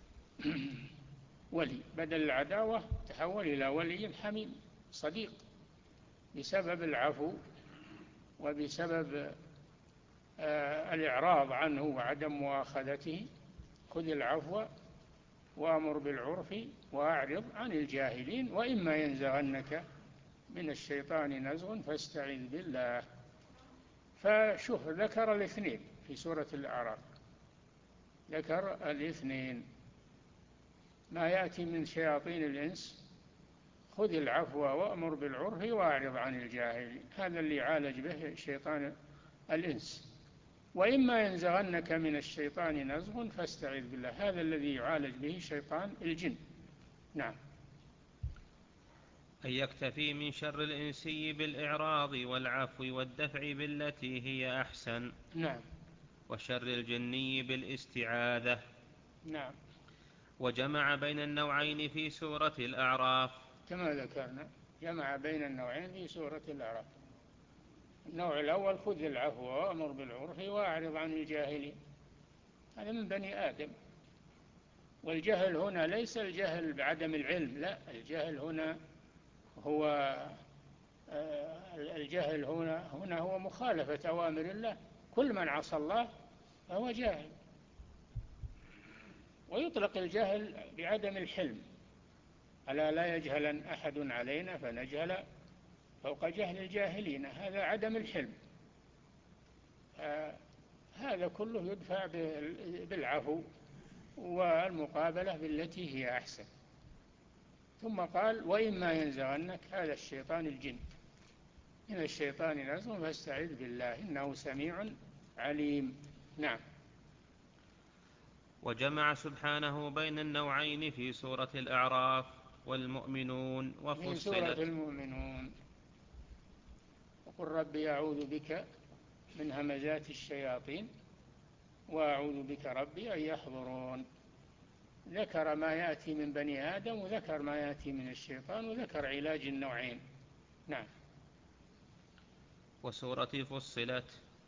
S1: ولي، بدل العداوة تحول إلى ولي حميم صديق، بسبب العفو وبسبب آه الإعراض عنه وعدم مؤاخذته. خذ العفو وأمر بالعرف وأعرض عن الجاهلين. وإما ينزغنك من الشيطان نزغ فاستعذ بالله. فشوف، ذكر الاثنين في سورة الأعراف، ذكر الاثنين. ما يأتي من شياطين الإنس خذ العفو وأمر بالعرف وأعرض عن الجاهلين، هذا اللي عالج به شيطان الإنس. وإما ينزغنك من الشيطان نزغ فاستعذ بالله، هذا الذي يعالج به شيطان الجن. نعم.
S2: أن يكتفي من شر الإنسي بالإعراض والعفو والدفع بالتي هي أحسن.
S1: نعم.
S2: وشر الجني بالاستعاذة.
S1: نعم.
S2: وجمع بين النوعين في سورة الأعراف
S1: كما ذكرنا، جمع بين النوعين في سورة الأعراف. النوع الأول: خذ العفو وأمر بالعرف وأعرض عن الجاهلين، هذا من بني آدم. والجهل هنا ليس الجهل بعدم العلم، لا، الجهل هنا هو الجهل هنا, هنا هو مخالفة أوامر الله، كل من عصى الله فهو جاهل. ويطلق الجهل بعدم الحلم، ألا لا يجهلن أحد علينا فنجهل فوق جهل الجاهلين، هذا عدم الحلم. هذا كله يدفع بالعفو والمقابلة بالتي هي أحسن. ثم قال وإما ينزغنك، هذا الشيطان الجن، من الشيطان نزغ فاستعذ بالله إنه سميع عليم. نعم.
S2: وجمع سبحانه بين النوعين في سورة الأعراف والمؤمنون وفصلت.
S1: من سورة المؤمنون وقل ربي أعوذ بك من همزات الشياطين وأعوذ بك ربي أن يحضرون، ذكر ما يأتي من بني آدم وذكر ما يأتي من الشيطان وذكر علاج النوعين. نعم.
S2: وسورة فصلت.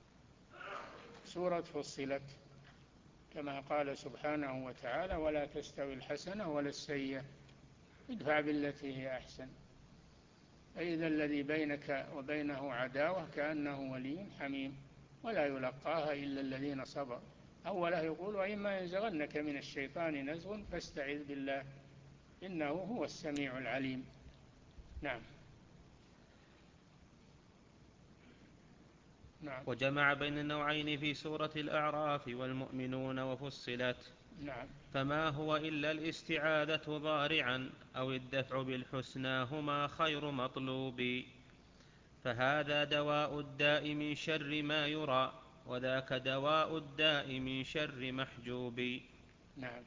S1: سورة فصلت كما قال سبحانه وتعالى ولا تستوي الحسنة ولا السيئة ادفع بالتي هي أحسن، فإذا الذي بينك وبينه عداوة كأنه ولي حميم ولا يلقاها إلا الذين صبروا. أولا يقول وإما ينزغنك من الشيطان نزغ فاستعذ بالله إنه هو السميع العليم. نعم.
S2: نعم. وجمع بين النوعين في سورة الأعراف والمؤمنون وفصلت.
S1: نعم.
S2: فما هو إلا الاستعاذة ضارعا أو الدفع بالحسنى هما خير مطلوب، فهذا دواء الداء من شر ما يرى وذاك دواء الداء من شر محجوب.
S1: نعم.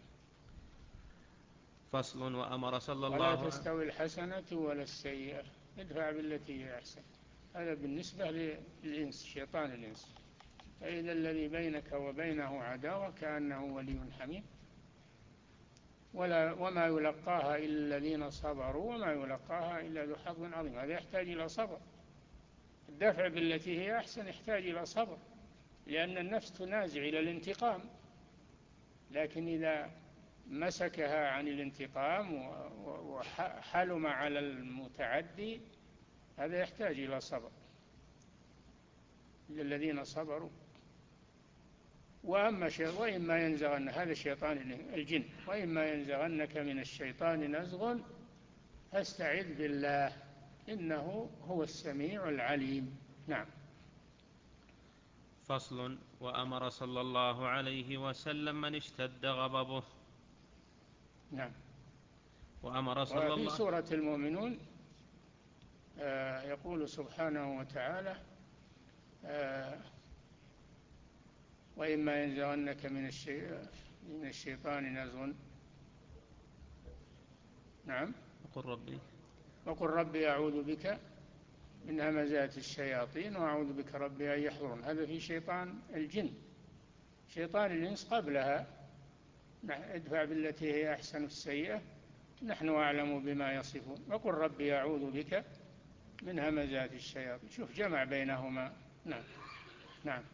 S2: فصل. وأمر صلى الله
S1: ولا
S2: عليه
S1: تستوي الحسنة ولا السيئة ادفع بالتي هي أحسن، هذا بالنسبة للإنس شيطان الإنس، فإذا الذي بينك وبينه عداوة كأنه ولي حميم ولا وما يلقاها إلا الذين صبروا وما يلقاها إلا ذو حظ عظيم. هذا يحتاج إلى صبر، الدفع بالتي هي أحسن يحتاج إلى صبر، لأن النفس تنازع إلى الانتقام، لكن إذا مسكها عن الانتقام وحلم على المتعدي هذا يحتاج إلى صبر للذين صبروا. وأما وإما ينزغن، هذا شيطان الجن، وإما ينزغنك من الشيطان نزغ فاستعذ بالله إنه هو السميع العليم. نعم.
S2: فصل. وأمر صلى الله عليه وسلم من اشتد غضبه.
S1: نعم.
S2: وأمر صلى الله
S1: وفي سورة المؤمنون آه يقول سبحانه وتعالى آه وإما ينزغنك من, الشي... من الشيطان نزغ. نعم.
S2: وقل ربي
S1: وقل ربي أعوذ بك من همزات الشياطين وأعوذ بك ربي أن يحضرون، هذا في شيطان الجن. شيطان الإنس قبلها ادفع بالتي هي أحسن السيئة نحن أعلم بما يصفون، وقل ربي أعوذ بك من همزات الشياطين، شوف جمع بينهما. نعم. نعم.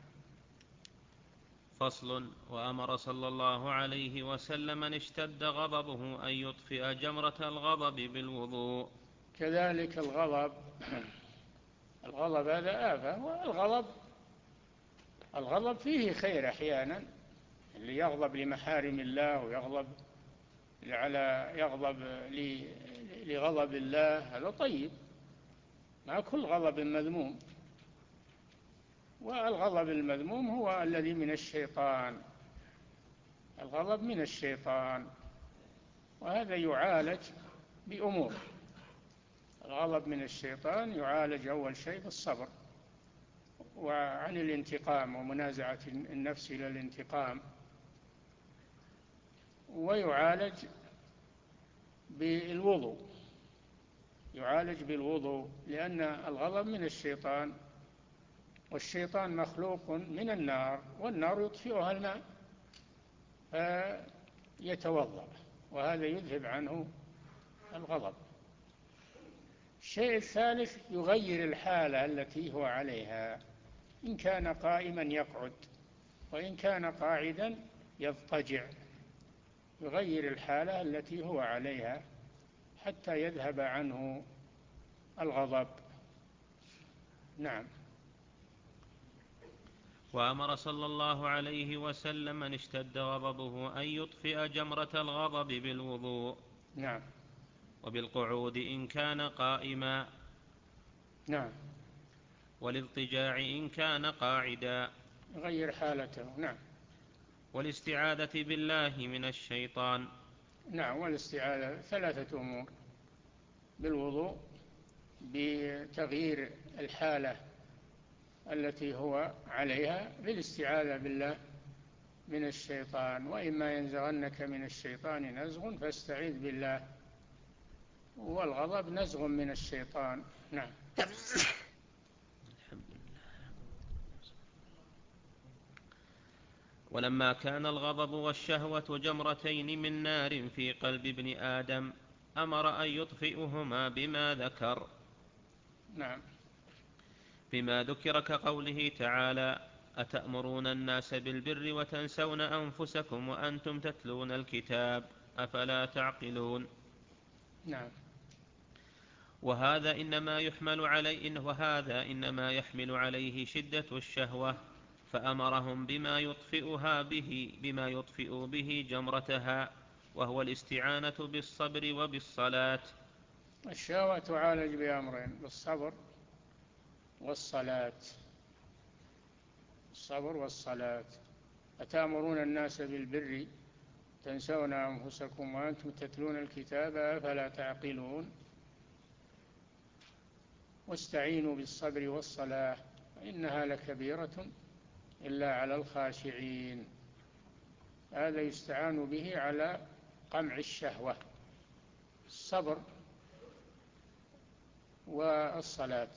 S2: فصل. وأمر صلى الله عليه وسلم من اشتد غضبه أن يطفئ جمرة الغضب بالوضوء.
S1: كذلك الغضب، الغضب هذا آفة، والغضب الغضب فيه خير أحيانا، اللي يغضب لمحارم الله ويغضب على يغضب لغضب الله هذا طيب، ما كل غضب مذموم، والغضب المذموم هو الذي من الشيطان، الغضب من الشيطان، وهذا يعالج بأمور. الغضب من الشيطان يعالج أول شيء بالصبر وعن الانتقام ومنازعة النفس إلى الانتقام، ويعالج بالوضوء، يعالج بالوضوء لأن الغضب من الشيطان، والشيطان مخلوق من النار، والنار يطفئها الماء فيتوضأ، وهذا يذهب عنه الغضب. الشيء الثالث يغير الحالة التي هو عليها، إن كان قائما يقعد، وإن كان قاعدا يضطجع، يغير الحالة التي هو عليها حتى يذهب عنه الغضب. نعم.
S2: وأمر صلى الله عليه وسلم من اشتد غضبه أن يطفئ جمرة الغضب بالوضوء.
S1: نعم.
S2: وبالقعود إن كان قائما.
S1: نعم.
S2: والاضطجاع إن كان قاعدا.
S1: غير حالته. نعم.
S2: والاستعاذة بالله من الشيطان.
S1: نعم. والاستعاذة ثلاثة أمور: بالوضوء، بتغيير الحالة التي هو عليها، بالاستعاذة بالله من الشيطان. وإما ينزغنك من الشيطان نزغ فاستعذ بالله. والغضب نزغ من الشيطان. نعم.
S2: ولما كان الغضب والشهوة جمرتين من نار في قلب ابن آدم أمر أن يطفئهما بما ذكر.
S1: نعم.
S2: بما ذكر كقوله تعالى: أتأمرون الناس بالبر وتنسون أنفسكم وأنتم تتلون الكتاب أفلا تعقلون.
S1: نعم.
S2: وهذا إنما يحمل عليه وهذا إنما يحمل عليه شدة الشهوة، فأمرهم بما يطفئها به بما يطفئ به جمرتها، وهو الاستعانة بالصبر وبالصلاة.
S1: الشهوة تعالج بأمرين: بالصبر والصلاة. الصبر والصلاة. أتأمرون الناس بالبر تنسون أنفسكم وأنتم تتلون الكتاب أفلا تعقلون. واستعينوا بالصبر والصلاة إنها لكبيرة إلا على الخاشعين. هذا يستعان به على قمع الشهوة: الصبر والصلاة.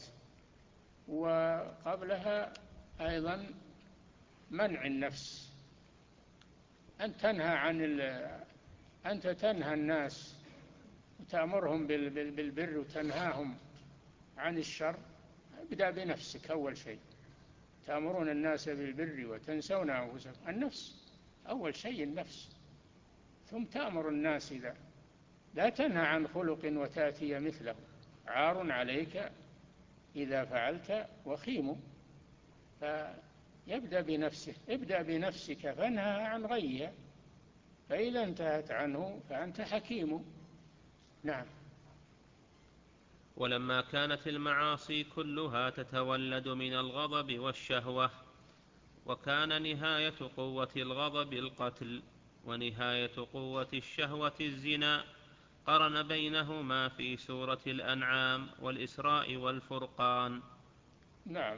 S1: وقبلها أيضا منع النفس، أن تنهى عن أنت تنهى الناس وتأمرهم بالبر وتنهاهم عن الشر. ابدأ بنفسك أول شيء. تأمرون الناس بالبر وتنسون أنفسكم. النفس أول شيء، النفس، ثم تأمر الناس. إذا لا تنهى عن خلق وتأتي مثله، عار عليك إذا فعلت وخيم. فيبدأ بنفسه. ابدأ بنفسك فانهى عن غيها، فإذا انتهت عنه فأنت حكيم. نعم.
S2: ولما كانت المعاصي كلها تتولد من الغضب والشهوة، وكان نهاية قوة الغضب القتل ونهاية قوة الشهوة الزنا، قرن بينهما في سورة الأنعام والإسراء والفرقان.
S1: نعم.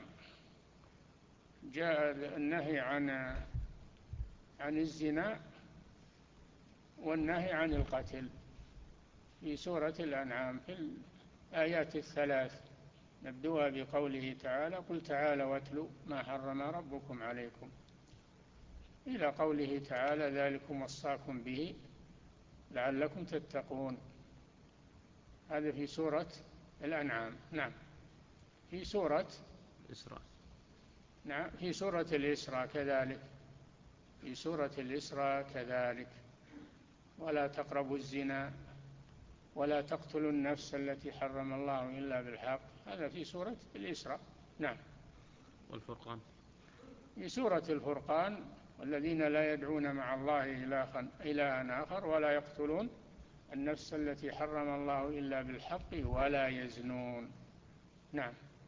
S1: جاء النهي عن عن الزنا والنهي عن القتل في سورة الأنعام في الآيات الثلاث. نبدأها بقوله تعالى: قل تعالوا واتلوا ما حرم ربكم عليكم، إلى قوله تعالى: ذلكم وصاكم به لعلكم تتقون. هذا في سورة الأنعام. نعم. في سورة
S2: الإسراء.
S1: نعم. في سورة الإسراء كذلك. في سورة الإسراء كذلك: ولا تقربوا الزنا ولا تقتلوا النفس التي حرم الله إلا بالحق. هذا في سورة الإسراء. نعم.
S2: والفرقان
S1: في سورة الفرقان: والذين لا يدعون مع الله إلها آخر ولا يقتلون النفس التي حرم الله إلا بالحق ولا يزنون. نعم.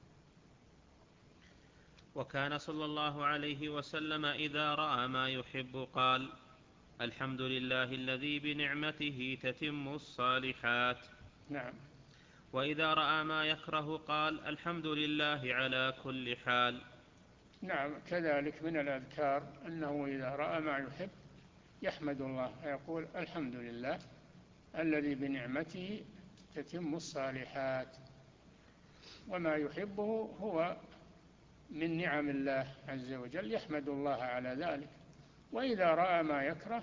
S2: وكان صلى الله عليه وسلم إذا رأى ما يحب قال: الحمد لله الذي بنعمته تتم الصالحات.
S1: نعم.
S2: وإذا رأى ما يكره قال: الحمد لله على كل حال.
S1: نعم. كذلك من الأذكار أنه إذا رأى ما يحب يحمد الله ويقول: الحمد لله الذي بنعمته تتم الصالحات. وما يحبه هو من نعم الله عز وجل، يحمد الله على ذلك. وإذا رأى ما يكره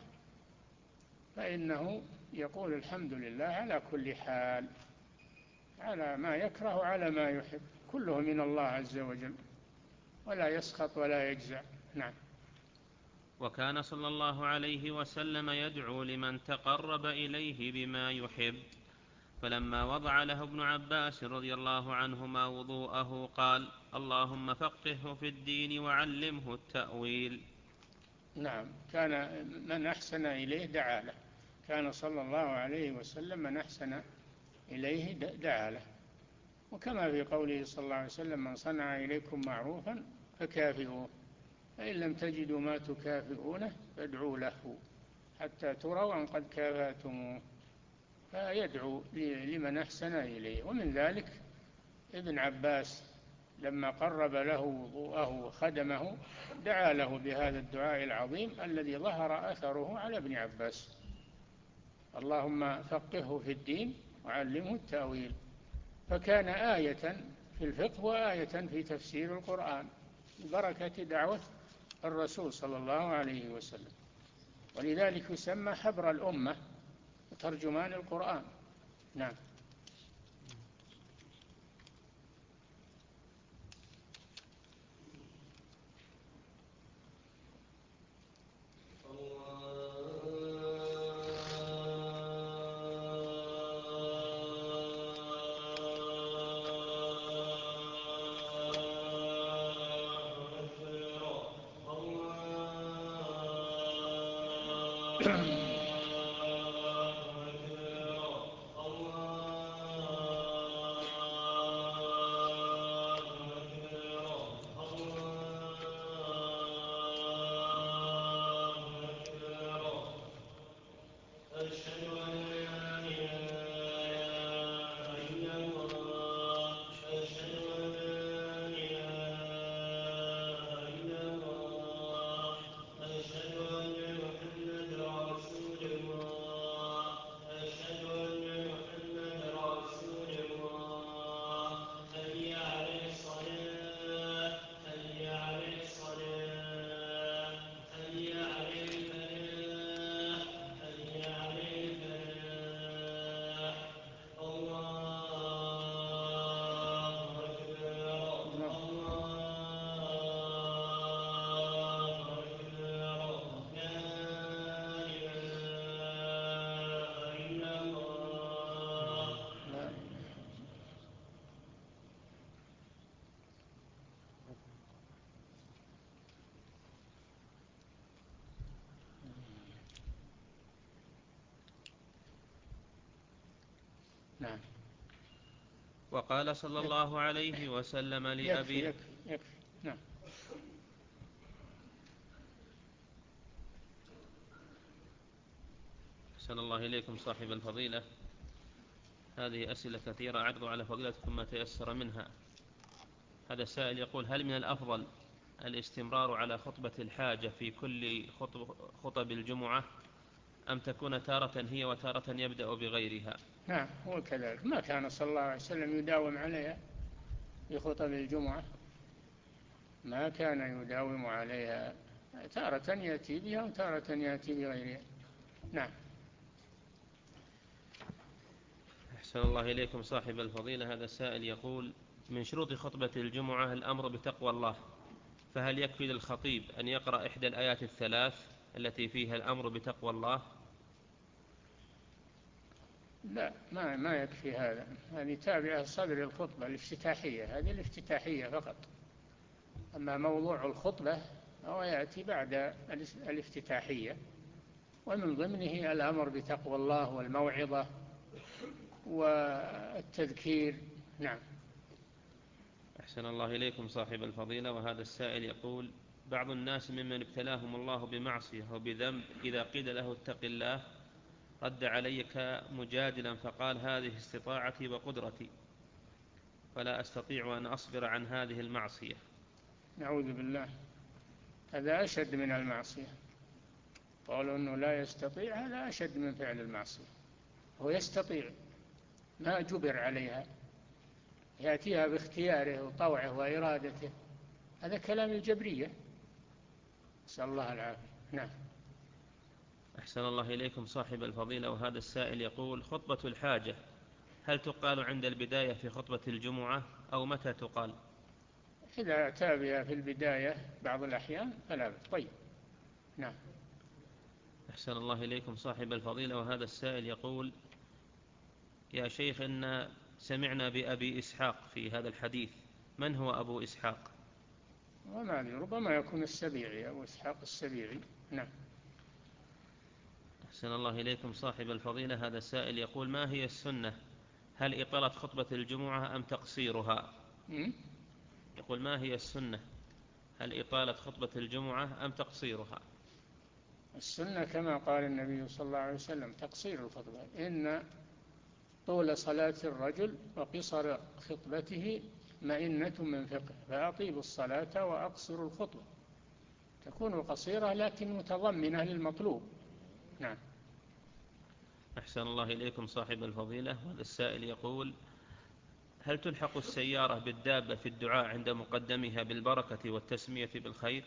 S1: فإنه يقول: الحمد لله على كل حال، على ما يكره وعلى ما يحب، كله من الله عز وجل، ولا يسخط ولا يجزع. نعم.
S2: وكان صلى الله عليه وسلم يدعو لمن تقرب إليه بما يحب، فلما وضع له ابن عباس رضي الله عنهما وضوءه قال: اللهم فقهه في الدين وعلمه التأويل.
S1: نعم، كان من أحسن إليه دعا له، كان صلى الله عليه وسلم من أحسن إليه دعا له. وكما في قوله صلى الله عليه وسلم: من صنع إليكم معروفا فكافئوه، فإن لم تجدوا ما تكافئونه فادعوا له حتى تروا أن قد كافأتموه. فيدعو لمن أحسن إليه. ومن ذلك ابن عباس لما قرب له وضوءه وخدمه دعا له بهذا الدعاء العظيم الذي ظهر أثره على ابن عباس: اللهم فقهه في الدين وعلمه التأويل. فكان آية في الفقه وآية في تفسير القرآن ببركة دعوة الرسول صلى الله عليه وسلم. ولذلك يسمى حبر الأمة وترجمان القرآن. نعم. نعم.
S2: وقال صلى الله عليه وسلم لأبي
S1: يكفي يكفي يكفي. نعم.
S2: أحسن الله إليكم صاحب الفضيلة. هذه أسئلة كثيرة أعرض على فضيلتكم ما تيسر منها. هذا السائل يقول: هل من الأفضل الاستمرار على خطبة الحاجة في كل خطب, خطب الجمعة، أم تكون تارة هي وتارة يبدأ بغيرها؟
S1: نعم، هو كذلك. ما كان صلى الله عليه وسلم يداوم عليها في خطب الجمعة، ما كان يداوم عليها، تارة يأتي بها وتارة يأتي بغيرها. نعم.
S2: أحسن الله إليكم صاحب الفضيلة. هذا السائل يقول: من شروط خطبة الجمعة الأمر بتقوى الله، فهل يكفي للخطيب أن يقرأ إحدى الآيات الثلاث التي فيها الأمر بتقوى الله؟
S1: لا، ما ما يكفي هذا. هذه تابعة صدر الخطبة الافتتاحية، هذه الافتتاحية فقط. أما موضوع الخطبة هو يأتي بعد الافتتاحية، ومن ضمنه الأمر بتقوى الله والموعظة والتذكير. نعم.
S2: أحسن الله إليكم صاحب الفضيلة. وهذا السائل يقول: بعض الناس ممن ابتلاهم الله بمعصية وبذنب إذا قيل له اتق الله رد عليك مجادلا فقال: هذه استطاعتي وقدرتي، فلا أستطيع أن أصبر عن هذه المعصية.
S1: نعوذ بالله، هذا أشد من المعصية. قالوا أنه لا يستطيع، هذا أشد من فعل المعصية. هو يستطيع، ما جبر عليها، يأتيها باختياره وطوعه وإرادته. هذا كلام الجبرية، نسأل الله العافية. نعم.
S2: أحسن الله إليكم صاحب الفضيلة. وهذا السائل يقول: خطبة الحاجة هل تقال عند البداية في خطبة الجمعة أو متى تقال؟
S1: إذا أتى بها في البداية بعض الأحيان فلا بأس. طيب. نعم.
S2: أحسن الله إليكم صاحب الفضيلة. وهذا السائل يقول: يا شيخ إن سمعنا بأبي إسحاق في هذا الحديث، من هو أبو إسحاق؟
S1: وما أدري، ربما يكون السبيعي أو إسحاق السبيعي. نعم.
S2: أحسن الله إليكم صاحب الفضيلة. هذا السائل يقول: ما هي السنة؟ هل إطالة خطبة الجمعة أم تقصيرها؟
S1: م?
S2: يقول: ما هي السنة؟ هل إطالة خطبة الجمعة أم تقصيرها؟
S1: السنة كما قال النبي صلى الله عليه وسلم تقصير الخطبة، إن طول صلاة الرجل وقصر خطبته مئنة من فقه، فأطيلوا الصلاة وأقصروا الخطبة، تكون قصيرة لكن متضمنة للمطلوب. نعم.
S2: أحسن الله إليكم صاحب الفضيلة. هذا السائل يقول: هل تلحق السيارة بالدابة في الدعاء عند مقدمها بالبركة والتسمية بالخير؟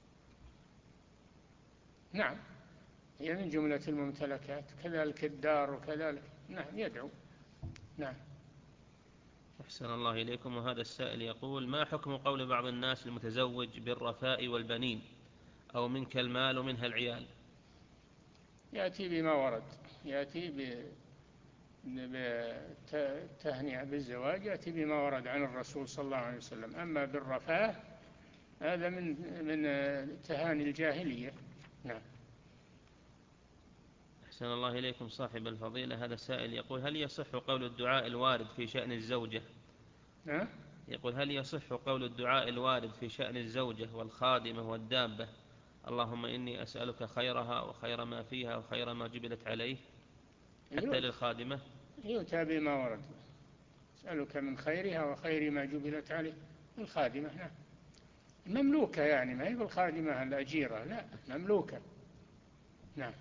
S1: نعم، هي من جملة الممتلكات، كذلك الدار وكذلك. نعم، يدعو. نعم.
S2: أحسن الله إليكم. وهذا السائل يقول: ما حكم قول بعض الناس المتزوج بالرفاء والبنين، أو منك المال ومنها العيال؟
S1: يأتي بما ورد، يأتي بالتهنئة بالزواج، يأتي بما ورد عن الرسول صلى الله عليه وسلم. أما بالرفاه هذا من من تهاني الجاهلية. نعم.
S2: أحسن الله إليكم صاحب الفضيلة. هذا السائل يقول: هل يصح قول الدعاء الوارد في شأن الزوجة؟
S1: أه؟
S2: يقول: هل يصح قول الدعاء الوارد في شأن الزوجة والخادمة والدابة: اللهم إني أسألك خيرها وخير ما فيها وخير ما جبلت عليه، حتى للخادمة؟
S1: يؤتى بما ورد، أسألك من خيرها وخير ما جبلت عليه. الخادمة. نعم. مملوكة يعني، ما هي بالخادمة الأجيرة، لا، مملوكة. نعم.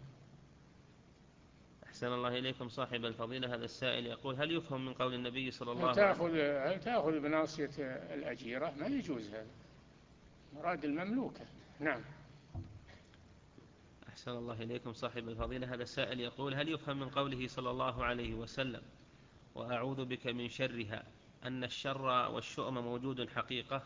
S2: أحسن الله إليكم صاحب الفضيلة. هذا السائل يقول: هل يفهم من قول النبي صلى الله
S1: هل
S2: عليه
S1: تأخذ
S2: وسلم؟
S1: هل تأخذ بناصية الأجيرة؟ ما يجوز هذا، مراد المملوكة. نعم.
S2: أحسن الله إليكم صاحب الفضيلة. هذا السائل يقول: هل يفهم من قوله صلى الله عليه وسلم: وأعوذ بك من شرها، أن الشر والشؤم موجود حقيقة؟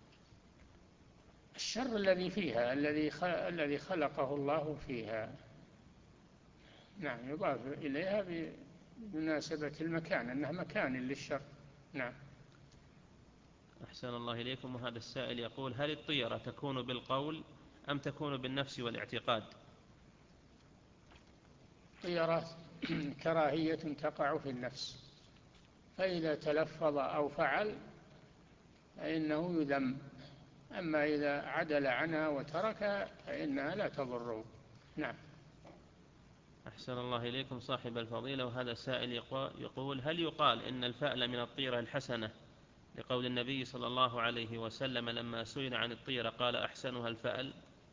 S1: الشر الذي فيها، الذي الذي خلقه الله فيها. نعم، يضاف إليها بمناسبة المكان، أنها مكان للشر. نعم.
S2: أحسن الله إليكم. وهذا السائل يقول: هل الطيرة تكون بالقول أم تكون بالنفس والاعتقاد؟
S1: طيرة كراهية تقع في النفس، فإذا تلفظ أو فعل فإنه يذم، أما إذا عدل عنها وتركها فإنها لا تضره. نعم.
S2: أحسن الله إليكم صاحب الفضيلة. وهذا السائل يقول: هل يقال إن الفأل من الطيرة الحسنة، لقول النبي صلى الله عليه وسلم لما سئل عن الطيرة قال أحسنها الفأل؟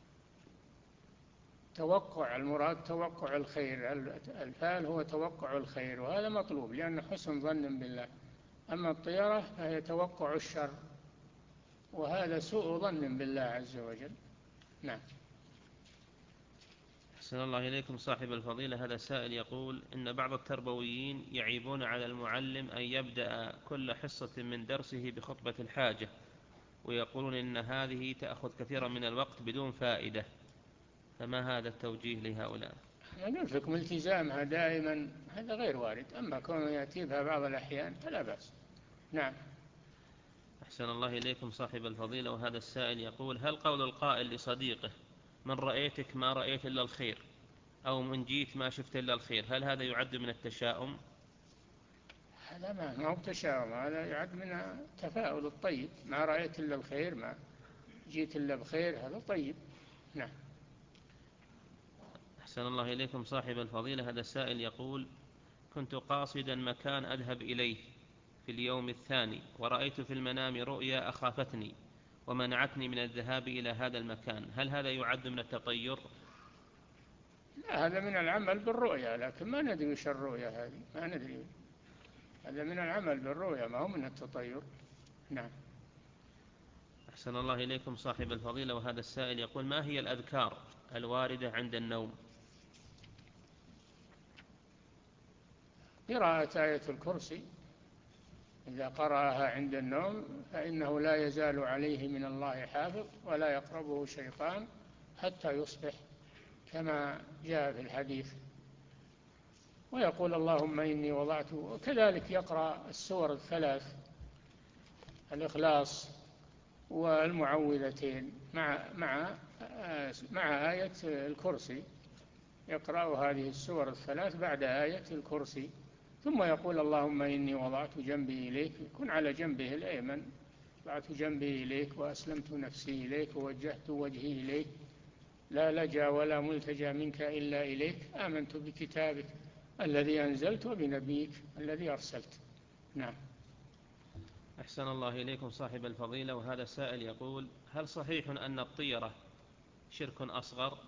S1: توقع، المراد توقع الخير، الفأل هو توقع الخير، وهذا مطلوب لأن حسن ظن بالله. أما الطيرة فهي توقع الشر، وهذا سوء ظن بالله عز وجل. نعم.
S2: أحسن الله إليكم صاحب الفضيلة. هذا سائل يقول: إن بعض التربويين يعيبون على المعلم أن يبدأ كل حصة من درسه بخطبة الحاجة، ويقولون إن هذه تأخذ كثيرا من الوقت بدون فائدة، فما هذا التوجيه لهؤلاء؟
S1: أنا قلت لكم التزامها دائما هذا غير وارد، أما كونه يأتي بها بعض الأحيان فلا بأس. نعم.
S2: أحسن الله إليكم صاحب الفضيلة. وهذا السائل يقول: هل قول القائل لصديقه من رأيتك ما رأيت إلا الخير، أو من جيت ما شفت إلا الخير، هل هذا يعد من التشاؤم؟
S1: هذا ما هو تشاؤم، هذا يعد من التفاؤل الطيب، ما رأيت إلا الخير، ما جيت إلا بخير، هذا طيب. نعم.
S2: أحسن الله إليكم صاحب الفضيلة. هذا السائل يقول: كنت قاصدا مكان أذهب إليه في اليوم الثاني، ورأيت في المنام رؤيا أخافتني ومنعتني من الذهاب إلى هذا المكان، هل هذا يعد من التطير؟
S1: لا، هذا من العمل بالرؤيا، لكن ما ندري وش الرؤيا هذه، ما ندري، هذا من العمل بالرؤيا، ما هو من التطير. نعم.
S2: أحسن الله إليكم صاحب الفضيلة. وهذا السائل يقول: ما هي الأذكار الواردة عند النوم؟
S1: قراءة آية الكرسي إذا قرأها عند النوم فإنه لا يزال عليه من الله حافظ ولا يقربه شيطان حتى يصبح، كما جاء في الحديث. ويقول اللهم إني وضعته. وكذلك يقرأ السور الثلاث، الإخلاص والمعوذتين، مع مع مع آية الكرسي، يقرأ هذه السور الثلاث بعد آية الكرسي، ثم يقول اللهم إني وضعت جنبي إليك، يكون على جنبه الأيمن، وضعت جنبي إليك وأسلمت نفسي إليك ووجهت وجهي إليك، لا لجأ ولا ملتجأ منك إلا إليك، آمنت بكتابك الذي أنزلت وبنبيك الذي أرسلت. نعم.
S2: أحسن الله إليكم صاحب الفضيلة. وهذا سائل يقول: هل صحيح أن الطيرة شرك أصغر؟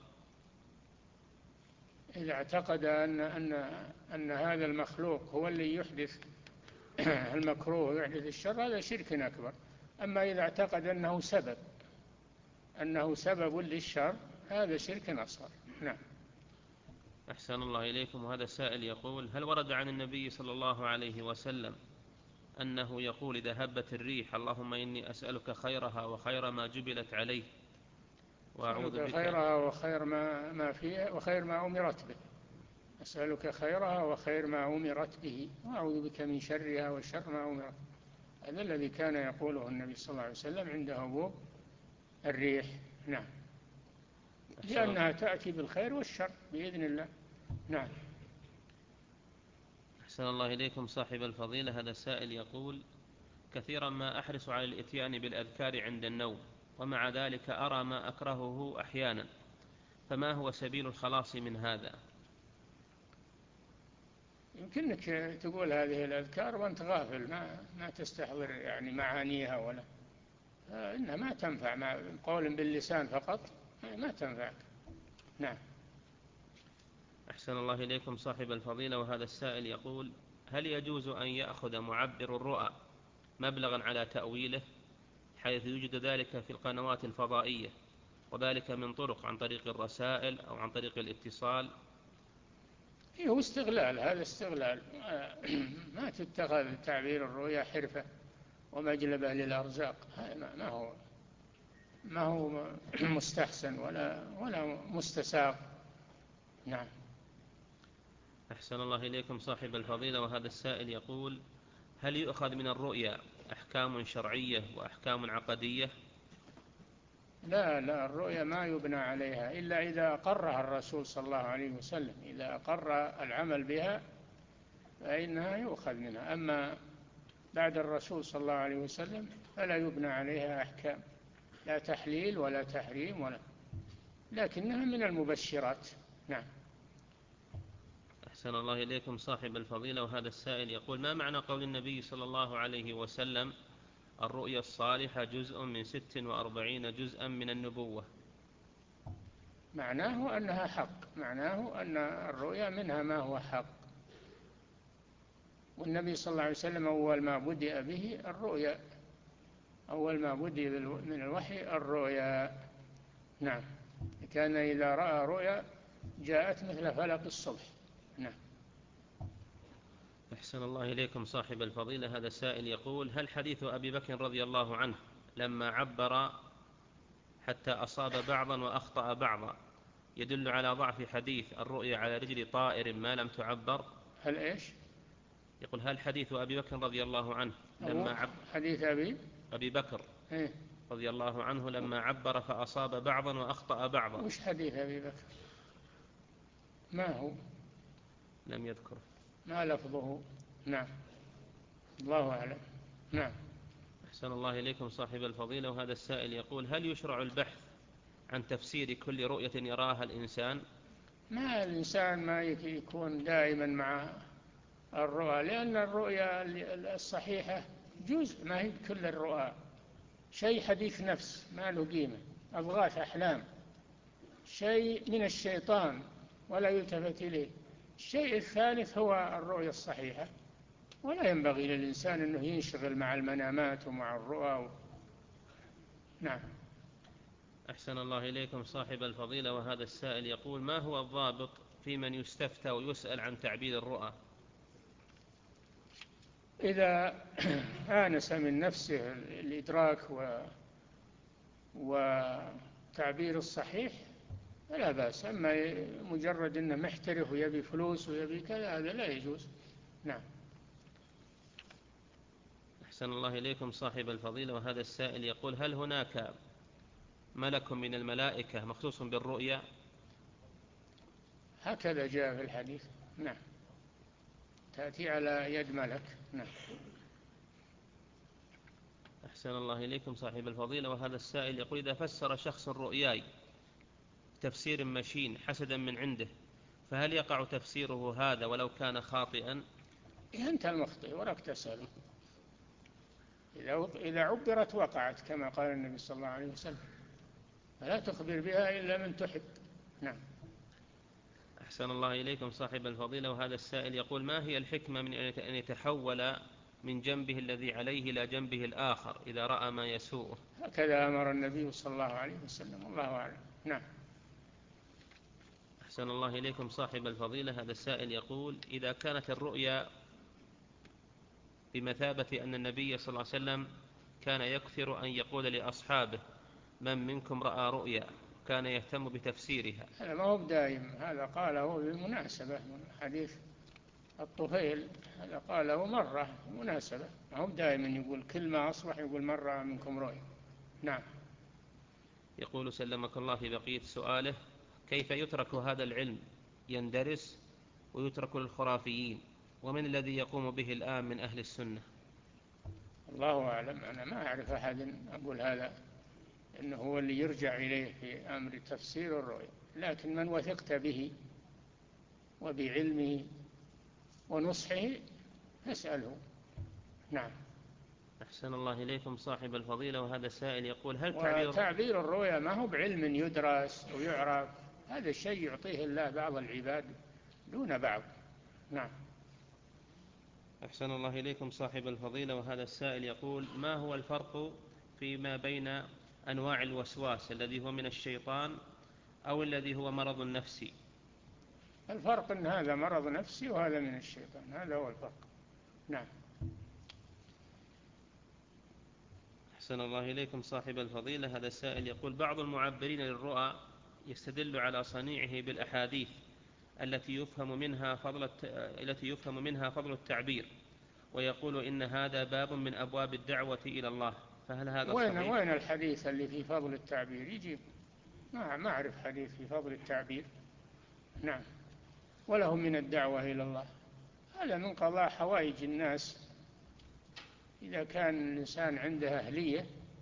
S1: إذا اعتقد أن, أن, أن هذا المخلوق هو اللي يحدث المكروه ويحدث الشر، هذا شرك أكبر. أما إذا اعتقد أنه سبب أنه سبب للشر، هذا شرك أصغر. نعم.
S2: أحسن الله إليكم. وهذا سائل يقول: هل ورد عن النبي صلى الله عليه وسلم أنه يقول إذا هبت الريح اللهم إني أسألك خيرها وخير ما جبلت عليه وأعوذ بك
S1: خيرها وخير ما, ما فيها وخير ما أمرت به، أسألك خيرها وخير ما أمرت به وأعوذ بك من شرها وشر ما أمرت. هذا الذي كان يقوله النبي صلى الله عليه وسلم عند هبوب الريح. نعم. لأنها تأتي بالخير والشر بإذن الله. نعم.
S2: أحسن الله إليكم صاحب الفضيلة. هذا السائل يقول: كثيرا ما أحرص على الإتيان بالأذكار عند النوم، ومع ذلك أرى ما أكرهه أحيانا، فما هو سبيل الخلاص من هذا؟
S1: يمكنك تقول هذه الأذكار وأنت غافل، ما, ما تستحضر يعني معانيها، ولا إنها ما تنفع، مع قول باللسان فقط ما تنفعك. نعم.
S2: أحسن الله إليكم صاحب الفضيلة. وهذا السائل يقول: هل يجوز أن يأخذ معبر الرؤى مبلغا على تأويله، حيث يوجد ذلك في القنوات الفضائية، وذلك من طرق عن طريق الرسائل أو عن طريق الاتصال؟
S1: هو استغلال، هذا استغلال. ما تتخذ تعبير الرؤيا حرفة ومجلبة للأرزاق، ما هو ما هو مستحسن ولا ولا مستساغ. نعم.
S2: أحسن الله إليكم صاحب الفضيلة. وهذا السائل يقول: هل يؤخذ من الرؤيا أحكام شرعية وأحكام عقدية؟
S1: لا لا، الرؤيا ما يبنى عليها إلا إذا أقرها الرسول صلى الله عليه وسلم، إذا أقر العمل بها فإنها يؤخذ منها، أما بعد الرسول صلى الله عليه وسلم فلا يبنى عليها أحكام، لا تحليل ولا تحريم ولا، لكنها من المبشرات. نعم.
S2: أحسن الله إليكم صاحب الفضيلة. وهذا السائل يقول: ما معنى قول النبي صلى الله عليه وسلم: الرؤيا الصالحة جزء من ست وأربعين جزءا من النبوة؟
S1: معناه أنها حق، معناه أن الرؤيا منها ما هو حق، والنبي صلى الله عليه وسلم أول ما بدأ به الرؤيا، أول ما بدأ من الوحي الرؤيا. نعم. كان إذا رأى رؤيا جاءت مثل فلق الصبح. نعم.
S2: أحسن الله إليكم صاحب الفضيلة. هذا السائل يقول: هل حديث أبي بكر رضي الله عنه لما عبر حتى أصاب بعضا وأخطأ بعضا يدل على ضعف حديث الرؤيا على رجل طائر ما لم تعبر؟
S1: هل إيش؟
S2: يقول: هل حديث أبي بكر رضي الله عنه لما عبر
S1: حديث أبي
S2: أبي بكر
S1: إيه؟
S2: رضي الله عنه لما عبر فأصاب بعضا وأخطأ بعضا؟
S1: وش حديث أبي بكر؟ ما هو؟
S2: لم يذكره.
S1: ما لفظه؟ نعم. الله أعلم. نعم.
S2: أحسن الله إليكم صاحب الفضيلة. وهذا السائل يقول: هل يشرع البحث عن تفسير كل رؤية يراها الإنسان؟
S1: ما الإنسان ما يكون دائما مع الرؤى، لأن الرؤيا الصحيحة جزء، ما هي كل الرؤى، شيء حديث نفس ما له قيمة، أضغاث أحلام، شيء من الشيطان ولا يلتفت إليه. الشيء الثالث هو الرؤيا الصحيحة، ولا ينبغي للإنسان أنه ينشغل مع المنامات ومع الرؤى و... نعم.
S2: أحسن الله إليكم صاحب الفضيلة. وهذا السائل يقول: ما هو الضابط في من يستفتى ويسأل عن تعبير الرؤى؟
S1: إذا آنس من نفسه الإدراك و... وتعبير الصحيح فلا بأس. أما مجرد أنه محترف ويبي فلوس ويبي كذا هذا لا يجوز. نعم.
S2: أحسن الله إليكم صاحب الفضيلة، وهذا السائل يقول: هل هناك ملك من الملائكة مخصوص بالرؤيا؟
S1: هكذا جاء في الحديث. نعم، تأتي على يد ملك. نعم.
S2: أحسن الله إليكم صاحب الفضيلة، وهذا السائل يقول: إذا فسر شخص رؤياي تفسير مشين حسدا من عنده، فهل يقع تفسيره هذا ولو كان خاطئا؟
S1: أنت المخطئ ولك تسأله. إذا عبرت وقعت كما قال النبي صلى الله عليه وسلم، فلا تخبر بها إلا من تحب. نعم.
S2: أحسن الله إليكم صاحب الفضيلة، وهذا السائل يقول: ما هي الحكمة من أن يتحول من جنبه الذي عليه إلى جنبه الآخر إذا رأى ما يسوءه؟
S1: هكذا أمر النبي صلى الله عليه وسلم، الله أعلم. نعم.
S2: أحسن الله إليكم صاحب الفضيلة، هذا السائل يقول: إذا كانت الرؤيا بمثابة أن النبي صلى الله عليه وسلم كان يكثر أن يقول لأصحابه: من منكم رأى رؤيا، كان يهتم بتفسيرها.
S1: هذا ما هو بدائم، هذا قاله بالمناسبة من حديث الطفيل، هذا قاله مرة مناسبة، ما هو دائما يقول كل ما أصبح يقول من رأى منكم رؤيا. نعم.
S2: يقول سلمك الله في بقية سؤاله: كيف يترك هذا العلم يندرس ويترك للخرافيين، ومن الذي يقوم به الآن من أهل السنة؟
S1: الله أعلم، أنا ما أعرف أحد أقول هذا إنه هو اللي يرجع إليه في أمر تفسير الرؤيا، لكن من وثقت به وبعلمه ونصحه فاسأله. نعم.
S2: أحسن الله إليكم صاحب الفضيلة، وهذا السائل يقول: هل تعبير
S1: وتعبير الرؤيا ما هو بعلم يدرس ويعرف، هذا الشيء يعطيه الله بعض العباد دون بعض. نعم.
S2: أحسن الله إليكم صاحب الفضيلة، وهذا السائل يقول: ما هو الفرق فيما بين أنواع الوسواس الذي هو من الشيطان أو الذي هو مرض نفسي؟
S1: الفرق أن هذا مرض نفسي وهذا من الشيطان، هذا هو الفرق. نعم.
S2: أحسن الله إليكم صاحب الفضيلة، هذا السائل يقول: بعض المعبرين للرؤى يستدل على صنيعه بالأحاديث التي يفهم منها فضل التي يفهم منها فضل التعبير، ويقول إن هذا باب من أبواب الدعوة إلى الله، فهل هذا
S1: وين
S2: صحيح؟
S1: وين الحديث اللي في فضل التعبير؟ يجيب. ما ما أعرف حديث في فضل التعبير. نعم. ولهم من الدعوة إلى الله، هذا من قضاء حوائج الناس إذا كان الإنسان عنده أهلية،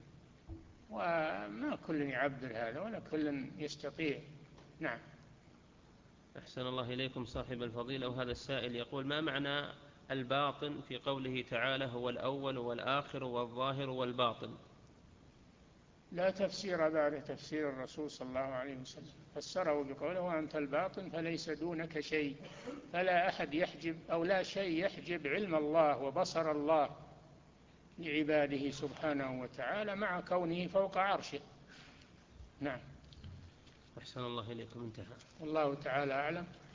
S1: وما كل يعبر هذا ولا كل يستطيع. نعم.
S2: أحسن الله إليكم صاحب الفضيلة، وهذا السائل يقول: ما معنى الباطن في قوله تعالى: هو الأول والآخر والظاهر والباطن؟
S1: لا تفسير بعد تفسير الرسول صلى الله عليه وسلم، فسره بقوله: وأنت الباطن فليس دونك شيء، فلا أحد يحجب أو لا شيء يحجب علم الله وبصر الله لعباده سبحانه وتعالى مع كونه فوق عرشه. نعم.
S2: أحسن الله إليكم، انتهى.
S1: والله تعالى أعلم.